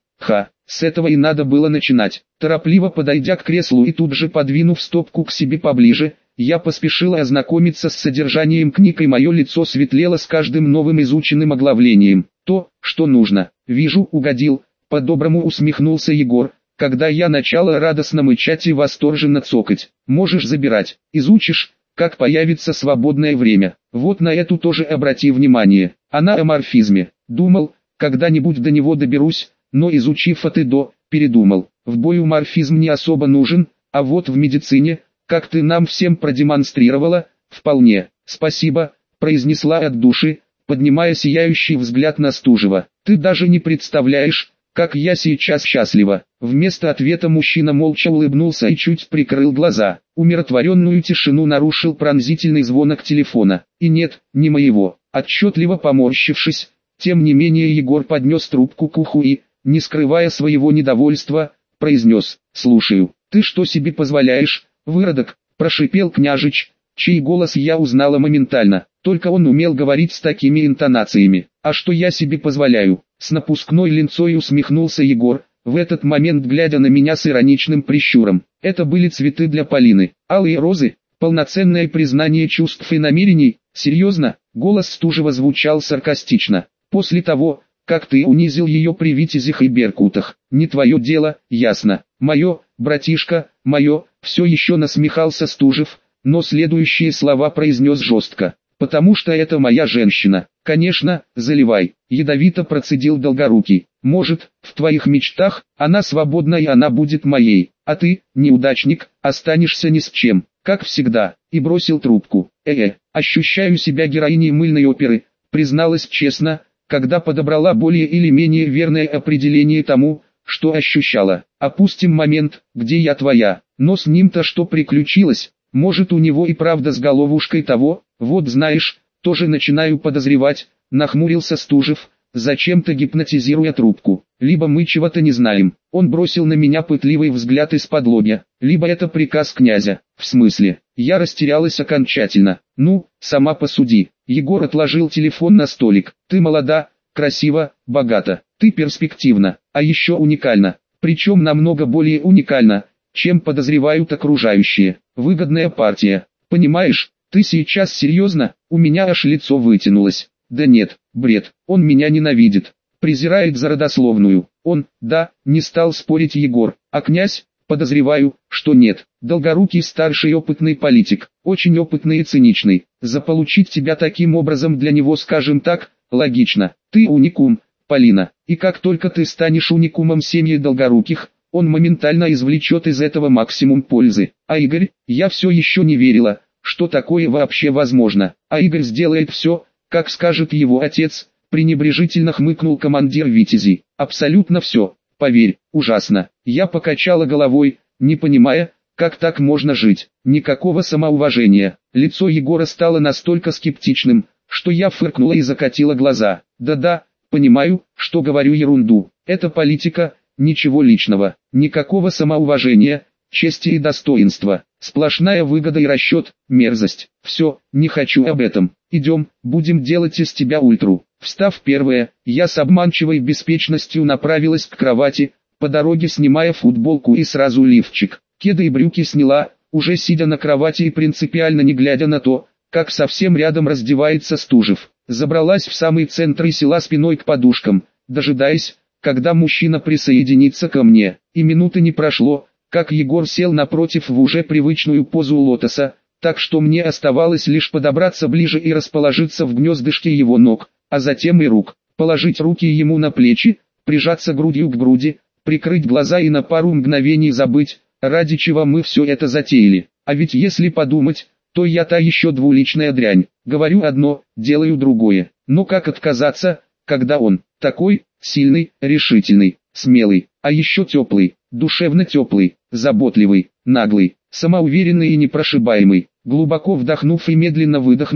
С этого и надо было начинать. Торопливо подойдя к креслу и тут же подвинув стопку к себе поближе, я поспешил ознакомиться с содержанием книг, и мое лицо светлело с каждым новым изученным оглавлением. То, что нужно. Вижу, угодил. По-доброму усмехнулся Егор, когда я начала радостно мычать и восторженно цокать. Можешь забирать. Изучишь, как появится свободное время. Вот на эту тоже обрати внимание. Она о морфизме. Думал, когда-нибудь до него доберусь, но изучив от и до, передумал. В бою морфизм не особо нужен, а вот в медицине, как ты нам всем продемонстрировала, вполне. Спасибо, произнесла от души, поднимая сияющий взгляд на Стужева. Ты даже не представляешь, как я сейчас счастлива. Вместо ответа мужчина молча улыбнулся и чуть прикрыл глаза. Умиротворенную тишину нарушил пронзительный звонок телефона. И нет, не моего. Отчетливо поморщившись, тем не менее Егор поднес трубку к уху и, не скрывая своего недовольства, произнес: «Слушаю». «Ты что себе позволяешь, выродок?» – прошипел княжич, чей голос я узнала моментально. Только он умел говорить с такими интонациями. «А что я себе позволяю?» С напускной линцой усмехнулся Егор, в этот момент глядя на меня с ироничным прищуром. Это были цветы для Полины, алые розы, полноценное признание чувств и намерений. Серьезно? Голос Стужева звучал саркастично. После того, как ты унизил ее при Витязях и Беркутах. Не твое дело, ясно. Мое, братишка, мое, все еще насмехался Стужев, но следующие слова произнес жестко. Потому что это моя женщина. Конечно, заливай. Ядовито процедил Долгорукий. Может, в твоих мечтах, она свободна и она будет моей. А ты, неудачник, останешься ни с чем, как всегда. И бросил трубку. Ощущаю себя героиней мыльной оперы, призналась честно, когда подобрала более или менее верное определение тому, что ощущала. Опустим момент, где я твоя, но с ним-то что приключилось? Может, у него и правда с головушкой того? Вот знаешь, тоже начинаю подозревать, нахмурился Стужев, зачем-то гипнотизируя трубку. Либо мы чего-то не знаем. Он бросил на меня пытливый взгляд из-под лобья, либо это приказ князя. В смысле? Я растерялась окончательно. Ну, сама посуди. Егор отложил телефон на столик. Ты молода, красива, богата. Ты перспективна, а еще уникальна. Причем намного более уникальна, чем подозревают окружающие. Выгодная партия. Понимаешь, ты сейчас серьезно? У меня аж лицо вытянулось. Да нет, бред. Он меня ненавидит. Презирает за родословную. Он, да, не стал спорить Егор. А князь? Подозреваю, что нет. Долгорукий старший опытный политик. Очень опытный и циничный. Заполучить тебя таким образом для него, скажем так, логично. Ты уникум, Полина. И как только ты станешь уникумом семьи Долгоруких, он моментально извлечет из этого максимум пользы. А Игорь, я все еще не верила, что такое вообще возможно. А Игорь сделает все, как скажет его отец, пренебрежительно хмыкнул командир Витязей. Абсолютно все, поверь, ужасно. Я покачала головой, не понимая, как так можно жить. Никакого самоуважения. Лицо Егора стало настолько скептичным, что я фыркнула и закатила глаза. Да-да, понимаю, что говорю ерунду. Это политика, ничего личного, никакого самоуважения, чести и достоинства. Сплошная выгода и расчет, мерзость. Все, не хочу об этом. Идем, будем делать из тебя ультру. Встав первая, я с обманчивой беспечностью направилась к кровати, по дороге снимая футболку и сразу лифчик. Кеды и брюки сняла, уже сидя на кровати и принципиально не глядя на то, как совсем рядом раздевается Стужев. Забралась в самый центр и села спиной к подушкам, дожидаясь, когда мужчина присоединится ко мне. И минуты не прошло, как Егор сел напротив в уже привычную позу лотоса, так что мне оставалось лишь подобраться ближе и расположиться в гнездышке его ног, а затем и рук, положить руки ему на плечи, прижаться грудью к груди, прикрыть глаза и на пару мгновений забыть, ради чего мы все это затеяли. А ведь если подумать, то я та еще двуличная дрянь. Говорю одно, делаю другое. Но как отказаться, когда он такой, сильный, решительный, смелый, а еще теплый, душевно теплый, заботливый, наглый, самоуверенный и непрошибаемый. Глубоко вдохнув и медленно выдохнув,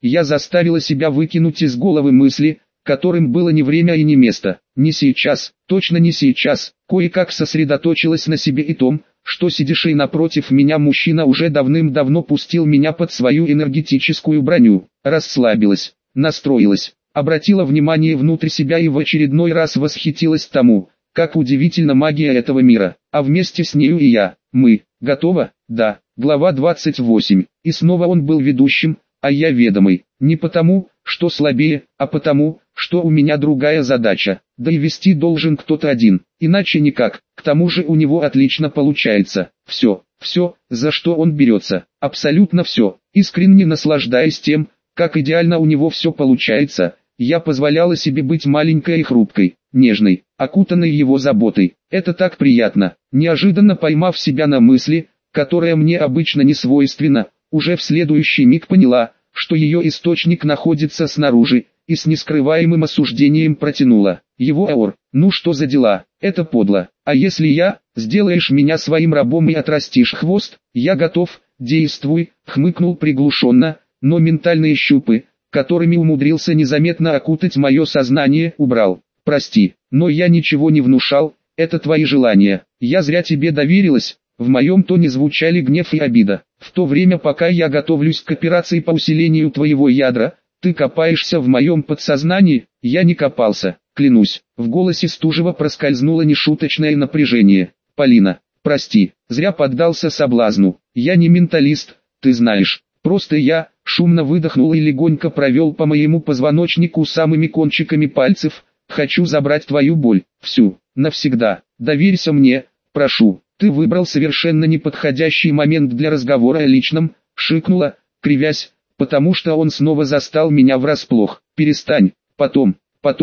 Я заставила себя выкинуть из головы мысли, которым было не время и не место. Не сейчас, точно не сейчас. Кое-как сосредоточилась на себе и том, что сидящий напротив меня мужчина уже давным-давно пустил меня под свою энергетическую броню. Расслабилась, настроилась, обратила внимание внутрь себя и в очередной раз восхитилась тому, как удивительна магия этого мира. А вместе с нею и я. Мы. Готово? Да. Глава 28. И снова он был ведущим, а я ведомый. Не потому, что слабее, а потому, что у меня другая задача. Да и вести должен кто-то один, иначе никак. К тому же у него отлично получается. Все, за что он берется, абсолютно все. Искренне наслаждаясь тем, как идеально у него все получается, я позволяла себе быть маленькой и хрупкой, нежной, окутанной его заботой. Это так приятно. Неожиданно поймав себя на мысли, которая мне обычно не свойственна, уже в следующий миг поняла, что ее источник находится снаружи, и с нескрываемым осуждением протянула: его аор, ну что за дела, это подло. А если сделаешь меня своим рабом и отрастишь хвост, я готов, действуй, хмыкнул приглушенно, но ментальные щупы, которыми умудрился незаметно окутать мое сознание, убрал. Прости, но я ничего не внушал, это твои желания. Я зря тебе доверилась. В моем тоне звучали гнев и обида. В то время, пока я готовлюсь к операции по усилению твоего ядра, ты копаешься в моем подсознании. Я не копался, клянусь. В голосе Стужева проскользнуло нешуточное напряжение. Полина, прости, зря поддался соблазну. Я не менталист, ты знаешь. Просто я шумно выдохнул и легонько провел по моему позвоночнику самыми кончиками пальцев. Хочу забрать твою боль, всю, навсегда. Доверься мне, прошу. Ты выбрал совершенно неподходящий момент для разговора о личном, шикнула, кривясь, потому что он снова застал меня врасплох. Перестань, потом,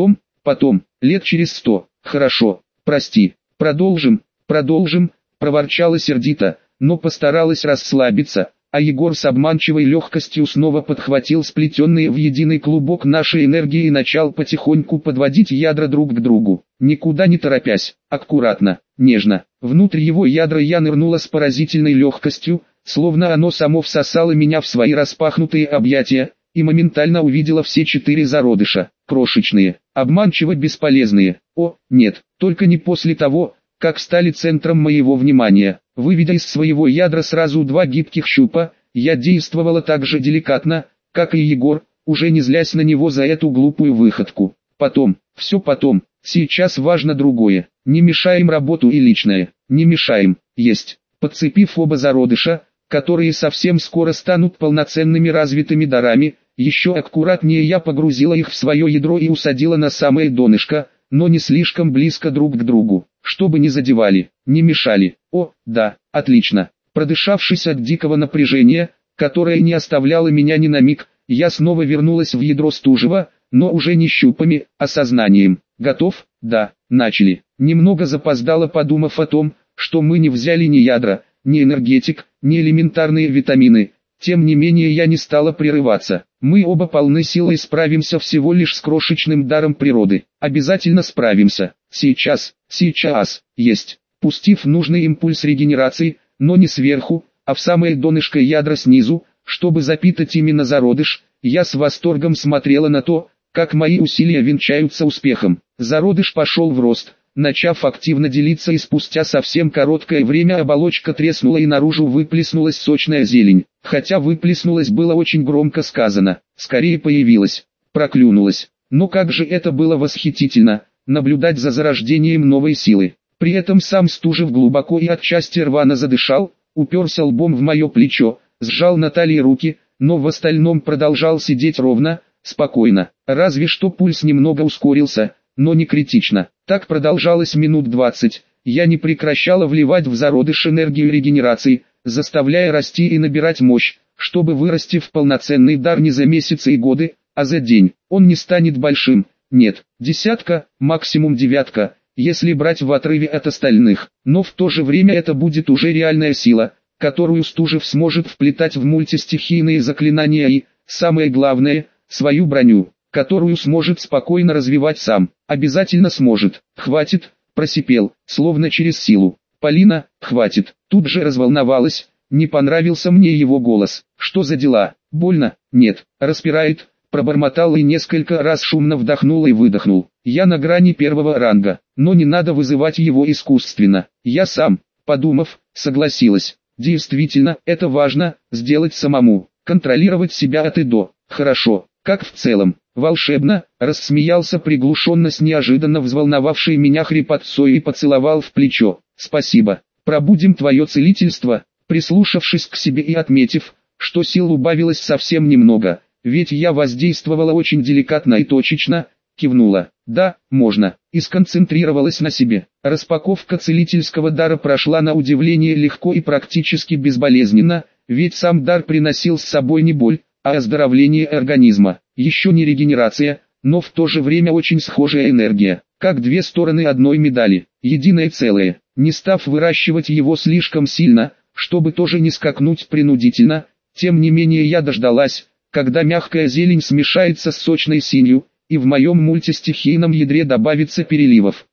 лет через 100, хорошо, прости, продолжим, проворчала сердито, но постаралась расслабиться, а Егор с обманчивой легкостью снова подхватил сплетенные в единый клубок нашей энергии и начал потихоньку подводить ядра друг к другу, никуда не торопясь, аккуратно, нежно. Внутрь его ядра я нырнула с поразительной легкостью, словно оно само всосало меня в свои распахнутые объятия, и моментально увидела все 4 зародыша, крошечные, обманчиво бесполезные. О, нет, только не после того, как стали центром моего внимания. Выведя из своего ядра сразу 2 гибких щупа, я действовала так же деликатно, как и Егор, уже не злясь на него за эту глупую выходку. Потом, все потом, сейчас важно другое. Не мешаем работу и личное, не мешаем, есть. Подцепив оба зародыша, которые совсем скоро станут полноценными развитыми дарами, еще аккуратнее я погрузила их в свое ядро и усадила на самое донышко, но не слишком близко друг к другу, чтобы не задевали, не мешали. О, да, отлично. Продышавшись от дикого напряжения, которое не оставляло меня ни на миг, я снова вернулась в ядро Стужева, но уже не щупами, а сознанием. Готов? Да, начали. Немного запоздало, подумав о том, что мы не взяли ни ядра, ни энергетик, ни элементарные витамины. Тем не менее я не стала прерываться. Мы оба полны силы и справимся всего лишь с крошечным даром природы. Обязательно справимся. Сейчас, есть. Пустив нужный импульс регенерации, но не сверху, а в самое донышко ядра снизу, чтобы запитать именно зародыш, я с восторгом смотрела на то, как мои усилия венчаются успехом. Зародыш пошел в рост, начав активно делиться, и спустя совсем короткое время оболочка треснула и наружу выплеснулась сочная зелень. Хотя выплеснулась было очень громко сказано, скорее появилась, проклюнулась. Но как же это было восхитительно, наблюдать за зарождением новой силы. При этом сам Стужев глубоко и отчасти рвано задышал, уперся лбом в мое плечо, сжал на талии руки, но в остальном продолжал сидеть ровно, спокойно. Разве что пульс немного ускорился, но не критично. Так продолжалось минут 20. Я не прекращала вливать в зародыш энергию регенерации, заставляя расти и набирать мощь, чтобы вырасти в полноценный дар не за месяцы и годы, а за день. Он не станет большим, нет, 10, максимум 9, если брать в отрыве от остальных. Но в то же время это будет уже реальная сила, которую Стужев сможет вплетать в мультистихийные заклинания и, самое главное, свою броню, которую сможет спокойно развивать сам. Обязательно сможет. Хватит, просипел, словно через силу. Полина, хватит. Тут же разволновалась, не понравился мне его голос. Что за дела? Больно, Нет, распирает, пробормотал и несколько раз шумно вдохнул и выдохнул. Я на грани первого ранга, но не надо вызывать его искусственно. Я сам, подумав, согласилась. Действительно, это важно, сделать самому, контролировать себя от и до. Хорошо, как в целом. Волшебно, рассмеялся приглушенно с неожиданно взволновавшей меня хрипотцой и поцеловал в плечо. Спасибо, пробудем твое целительство. Прислушавшись к себе и отметив, что сил убавилось совсем немного, ведь я воздействовала очень деликатно и точечно, кивнула. Да, можно, и сконцентрировалась на себе. Распаковка целительского дара прошла на удивление легко и практически безболезненно, ведь сам дар приносил с собой не боль, а оздоровление организма. Еще не регенерация, но в то же время очень схожая энергия, как две стороны одной медали, единое целое. Не став выращивать его слишком сильно, чтобы тоже не скакнуть принудительно, тем не менее я дождалась, когда мягкая зелень смешается с сочной синью, и в моем мультистихийном ядре добавится переливов.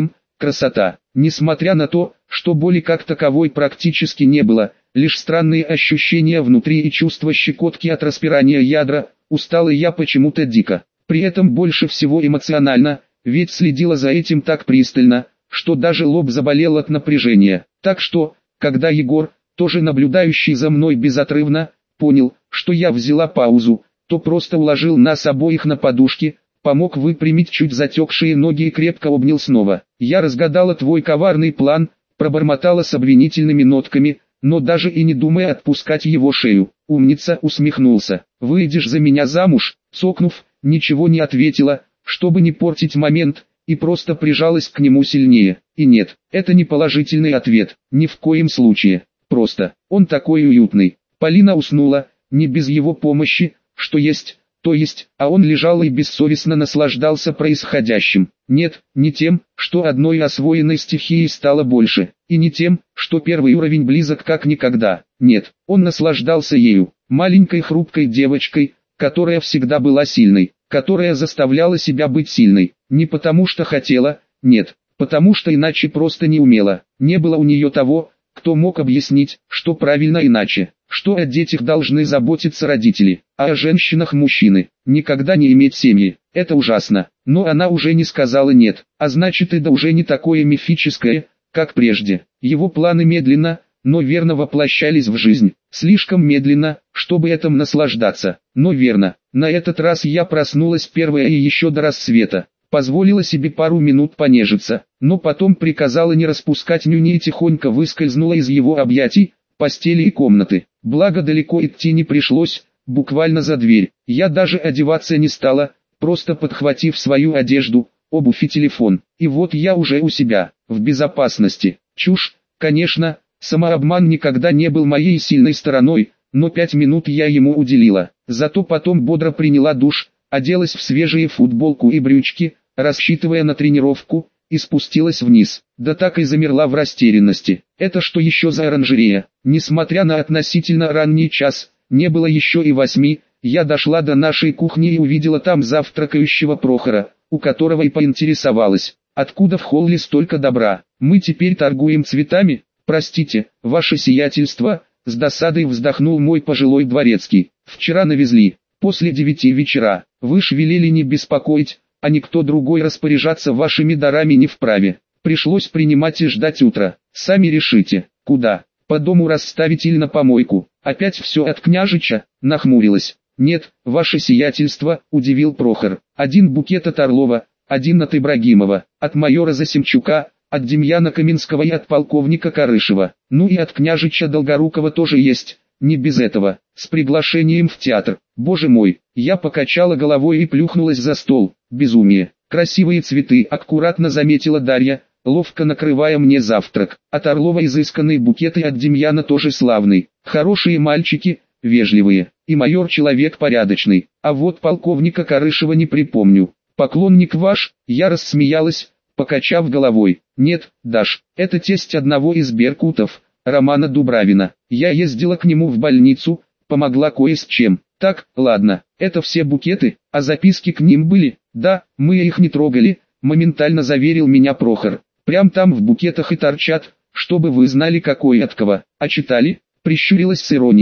Красота. Несмотря на то, что боли как таковой практически не было, лишь странные ощущения внутри и чувство щекотки от распирания ядра, устала я почему-то дико. При этом больше всего эмоционально, ведь следила за этим так пристально, что даже лоб заболел от напряжения. Так что, когда Егор, тоже наблюдающий за мной безотрывно, понял, что я взяла паузу, то просто уложил нас обоих на подушки, помог выпрямить чуть затекшие ноги и крепко обнял снова. Я разгадала твой коварный план, пробормотала с обвинительными нотками, но даже и не думая отпускать его шею. Умница, усмехнулся. Выйдешь за меня замуж? Цокнув, ничего не ответила, чтобы не портить момент, и просто прижалась к нему сильнее. И нет, это не положительный ответ, ни в коем случае. Просто, он такой уютный. Полина уснула, не без его помощи, что есть, то есть, а он лежал и бессовестно наслаждался происходящим. Нет, не тем, что одной освоенной стихией стало больше, и не тем, что первый уровень близок как никогда. Нет, он наслаждался ею, маленькой хрупкой девочкой, которая всегда была сильной, которая заставляла себя быть сильной, не потому что хотела, нет, потому что иначе просто не умела. Не было у нее того, кто мог объяснить, что правильно иначе, что о детях должны заботиться родители, а о женщинах мужчины. Никогда не иметь семьи, это ужасно, но она уже не сказала нет, а значит и да уже не такое мифическое, как прежде. Его планы медленно, но верно воплощались в жизнь, слишком медленно, чтобы этим наслаждаться, но верно. На этот раз я проснулась первая и еще до рассвета. Позволила себе пару минут понежиться, но потом приказала не распускать нюни и тихонько выскользнула из его объятий, постели и комнаты. Благо далеко идти не пришлось, буквально за дверь. Я даже одеваться не стала, просто подхватив свою одежду, обувь и телефон. И вот я уже у себя, в безопасности. Чушь, конечно, самообман никогда не был моей сильной стороной, но 5 минут я ему уделила. Зато потом бодро приняла душ, оделась в свежие футболку и брючки, рассчитывая на тренировку, и спустилась вниз. Да так и замерла в растерянности. Это что еще за оранжерея? Несмотря на относительно ранний час, не было еще и 8, я дошла до нашей кухни и увидела там завтракающего Прохора, у которого и поинтересовалась, откуда в холле столько добра. Мы теперь торгуем цветами? Простите, ваше сиятельство, с досадой вздохнул мой пожилой дворецкий. Вчера навезли, после 9 вечера. Вы ж велели не беспокоить, а никто другой распоряжаться вашими дарами не вправе. Пришлось принимать и ждать утра. Сами решите, куда, по дому расставить или на помойку. Опять все от княжича, нахмурилась. Нет, ваше сиятельство, удивил Прохор. Один букет от Орлова, один от Ибрагимова, от майора Засимчука, от Демьяна Каменского и от полковника Карышева. Ну и от княжича Долгорукова тоже есть. Не без этого, с приглашением в театр. Боже мой, я покачала головой и плюхнулась за стол. Безумие. Красивые цветы, аккуратно заметила Дарья, ловко накрывая мне завтрак. От Орлова изысканный букет и от Демьяна тоже славный. Хорошие мальчики, вежливые. И майор человек порядочный. А вот полковника Карышева не припомню. Поклонник ваш? Я рассмеялась, покачав головой. Нет, Даш, это тесть одного из беркутов, Романа Дубравина. Я ездила к нему в больницу, помогла кое с чем. Так, ладно, это все букеты, а записки к ним были? Да, мы их не трогали, моментально заверил меня Прохор. Прям там в букетах и торчат, чтобы вы знали какой от кого. А читали? Прищурилась с иронией,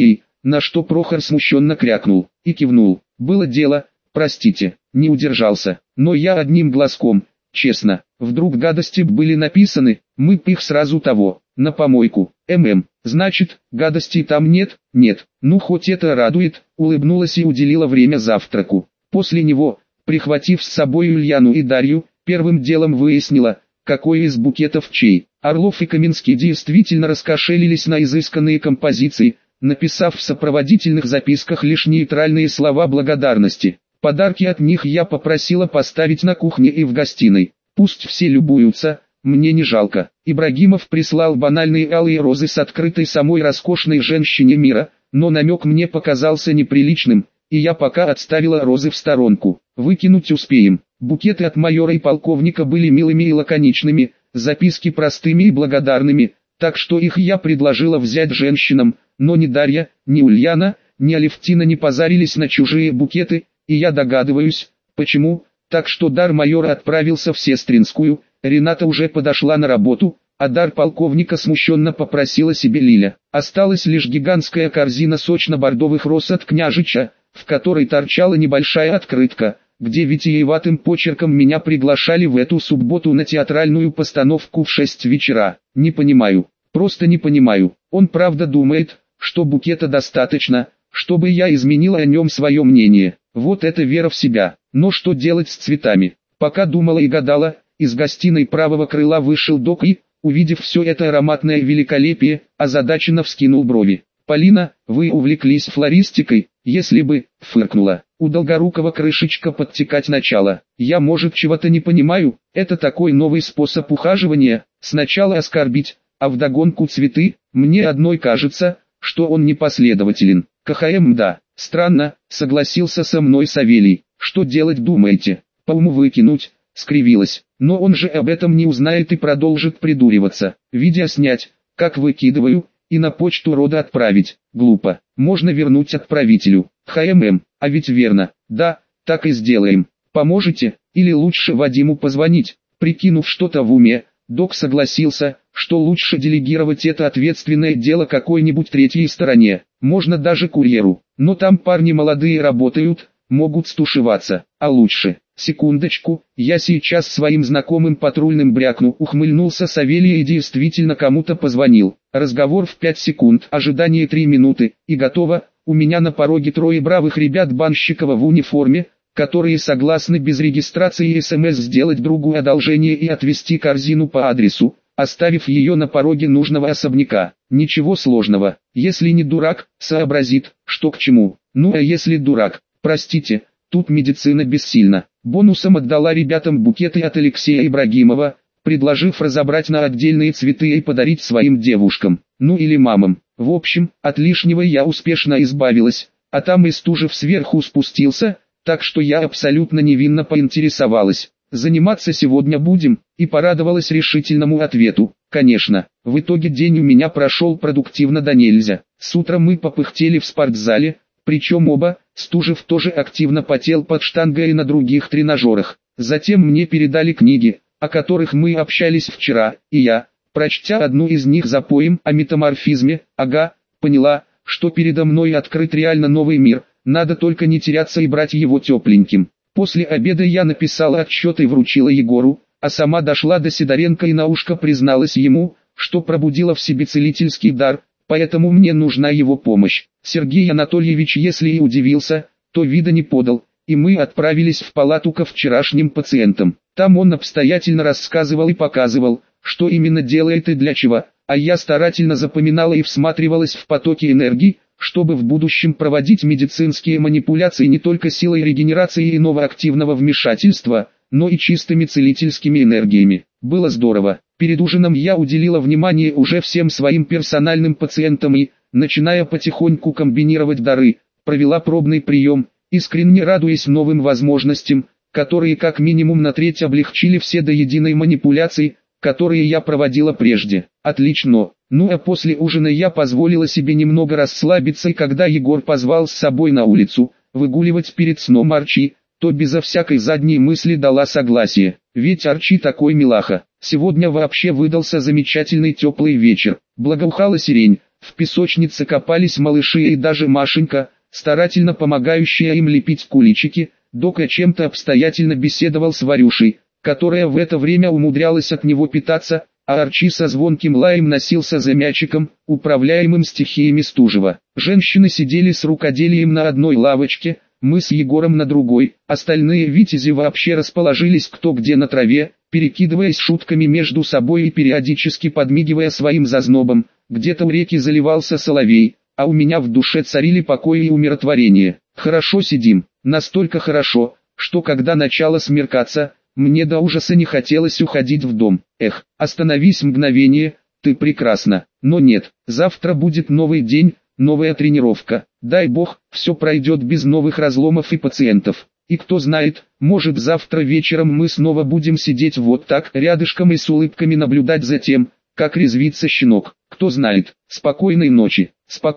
на что Прохор смущенно крякнул и кивнул. Было дело, простите, не удержался, но я одним глазком, честно, вдруг гадости были написаны, мы б их сразу того, на помойку, значит, гадостей там нет, ну хоть это радует, улыбнулась и уделила время завтраку. После него, прихватив с собой Ульяну и Дарью, первым делом выяснила, какой из букетов чей. Орлов и Каменский действительно раскошелились на изысканные композиции, написав в сопроводительных записках лишь нейтральные слова благодарности. Подарки от них я попросила поставить на кухне и в гостиной. Пусть все любуются, мне не жалко. Ибрагимов прислал банальные алые розы с открытой самой роскошной женщине мира, но намек мне показался неприличным, и я пока отставила розы в сторонку. Выкинуть успеем. Букеты от майора и полковника были милыми и лаконичными, записки простыми и благодарными, так что их я предложила взять женщинам, но ни Дарья, ни Ульяна, ни Алевтина не позарились на чужие букеты, и я догадываюсь, почему, так что дар майора отправился в Сестринскую, Рената уже подошла на работу, а дар полковника смущенно попросила себе Лиля. Осталась лишь гигантская корзина сочно-бордовых роз от княжича, в которой торчала небольшая открытка, где витиеватым почерком меня приглашали в эту субботу на театральную постановку в 6 вечера. Не понимаю, просто не понимаю. Он правда думает, что букета достаточно, чтобы я изменила о нем свое мнение. Вот это вера в себя. Но что делать с цветами? Пока думала и гадала, из гостиной правого крыла вышел док и, увидев все это ароматное великолепие, озадаченно вскинул брови. «Полина, вы увлеклись флористикой?» «Если бы», фыркнула. У Долгорукова крышечка подтекать начала. «Я, может, чего-то не понимаю, это такой новый способ ухаживания, сначала оскорбить, а вдогонку цветы, мне одной кажется, что он непоследователен». Да, странно, согласился со мной Савелий. «Что делать думаете? По уму выкинуть?» Скривилась. «Но он же об этом не узнает и продолжит придуриваться. Видео снять, как выкидываю, и на почту рода отправить. Глупо. Можно вернуть отправителю. А ведь верно. Да, так и сделаем. Поможете? Или лучше Вадиму позвонить?» Прикинув что-то в уме, док согласился, что лучше делегировать это ответственное дело какой-нибудь третьей стороне. Можно даже курьеру. Но там парни молодые работают, могут стушеваться. А лучше... «Секундочку, я сейчас своим знакомым патрульным брякну», ухмыльнулся Савелий и действительно кому-то позвонил. Разговор в 5 секунд, ожидание 3 минуты, и готово. У меня на пороге 3 бравых ребят Банщикова в униформе, которые согласны без регистрации и СМС сделать другу одолжение и отвезти корзину по адресу, оставив ее на пороге нужного особняка. Ничего сложного, если не дурак, сообразит, что к чему. Ну а если дурак, простите, тут медицина бессильна. Бонусом отдала ребятам букеты от Алексея Ибрагимова, предложив разобрать на отдельные цветы и подарить своим девушкам, ну или мамам. В общем, от лишнего я успешно избавилась, а там Истужев сверху спустился, так что я абсолютно невинно поинтересовалась, заниматься сегодня будем, и порадовалась решительному ответу, конечно. В итоге день у меня прошел продуктивно до нельзя. С утра мы попыхтели в спортзале, причем оба, Стужев тоже активно потел под штангой и на других тренажерах. Затем мне передали книги, о которых мы общались вчера, и я, прочтя одну из них запоем о метаморфизме, поняла, что передо мной открыт реально новый мир, надо только не теряться и брать его тепленьким. После обеда я написала отчет и вручила Егору, а сама дошла до Сидоренко и на ушко призналась ему, что пробудила в себе целительский дар, поэтому мне нужна его помощь. Сергей Анатольевич, если и удивился, то вида не подал, и мы отправились в палату ко вчерашним пациентам. Там он обстоятельно рассказывал и показывал, что именно делает и для чего, а я старательно запоминала и всматривалась в потоки энергии, чтобы в будущем проводить медицинские манипуляции не только силой регенерации и иного активного вмешательства, но и чистыми целительскими энергиями. Было здорово. Перед ужином я уделила внимание уже всем своим персональным пациентам и, начиная потихоньку комбинировать дары, провела пробный прием, искренне радуясь новым возможностям, которые как минимум на треть облегчили все до единой манипуляции, которые я проводила прежде. Отлично. Ну а после ужина я позволила себе немного расслабиться, и когда Егор позвал с собой на улицу, выгуливать перед сном Арчи, то безо всякой задней мысли дала согласие. Ведь Арчи такой милаха. Сегодня вообще выдался замечательный теплый вечер. Благоухала сирень, В песочнице копались малыши и даже Машенька, старательно помогающая им лепить куличики. Док о чем-то обстоятельно беседовал с Варюшей, которая в это время умудрялась от него питаться, а Арчи со звонким лаем носился за мячиком, управляемым стихиями Стужева. Женщины сидели с рукоделием на одной лавочке, мы с Егором на другой, остальные витязи вообще расположились кто где на траве, перекидываясь шутками между собой и периодически подмигивая своим зазнобом. Где-то у реки заливался соловей, а у меня в душе царили покой и умиротворение. Хорошо сидим, настолько хорошо, что когда начало смеркаться, мне до ужаса не хотелось уходить в дом. Эх, остановись мгновение, ты прекрасна. Но нет, завтра будет новый день, новая тренировка. Дай бог, все пройдет без новых разломов и пациентов. И кто знает, может завтра вечером мы снова будем сидеть вот так рядышком и с улыбками наблюдать за тем, как резвится щенок. Кто знает. Спокойной ночи,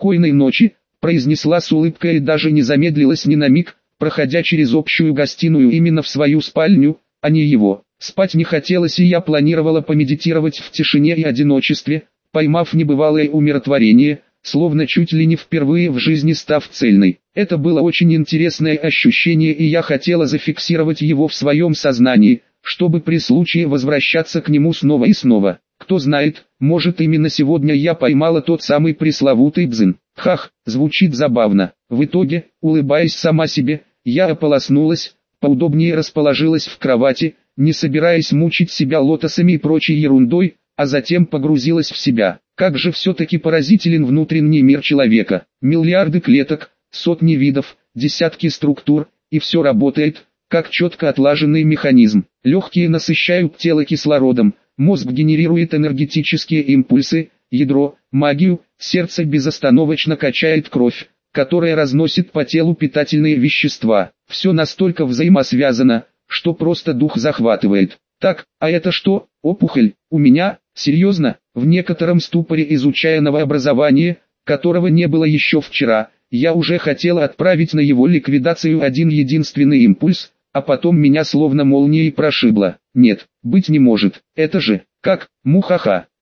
произнесла с улыбкой и даже не замедлилась ни на миг, проходя через общую гостиную именно в свою спальню, а не его. Спать не хотелось, и я планировала помедитировать в тишине и одиночестве, поймав небывалое умиротворение, словно чуть ли не впервые в жизни став цельной. Это было очень интересное ощущение, и я хотела зафиксировать его в своем сознании, чтобы при случае возвращаться к нему снова и снова. Кто знает, может именно сегодня я поймала тот самый пресловутый бзын. Хах, звучит забавно. В итоге, улыбаясь сама себе, я ополоснулась, поудобнее расположилась в кровати, не собираясь мучить себя лотосами и прочей ерундой, а затем погрузилась в себя. Как же все-таки поразителен внутренний мир человека. Миллиарды клеток, сотни видов, десятки структур, и все работает, как четко отлаженный механизм. Легкие насыщают тело кислородом, мозг генерирует энергетические импульсы, ядро, магию, сердце безостановочно качает кровь, которая разносит по телу питательные вещества. Все настолько взаимосвязано, что просто дух захватывает. Так, а это что, опухоль, у меня, серьезно? В некотором ступоре, изучая новообразование, которого не было еще вчера, я уже хотела отправить на его ликвидацию один единственный импульс, а потом меня словно молнией прошибло. Нет, быть не может, это же, как, мухаха.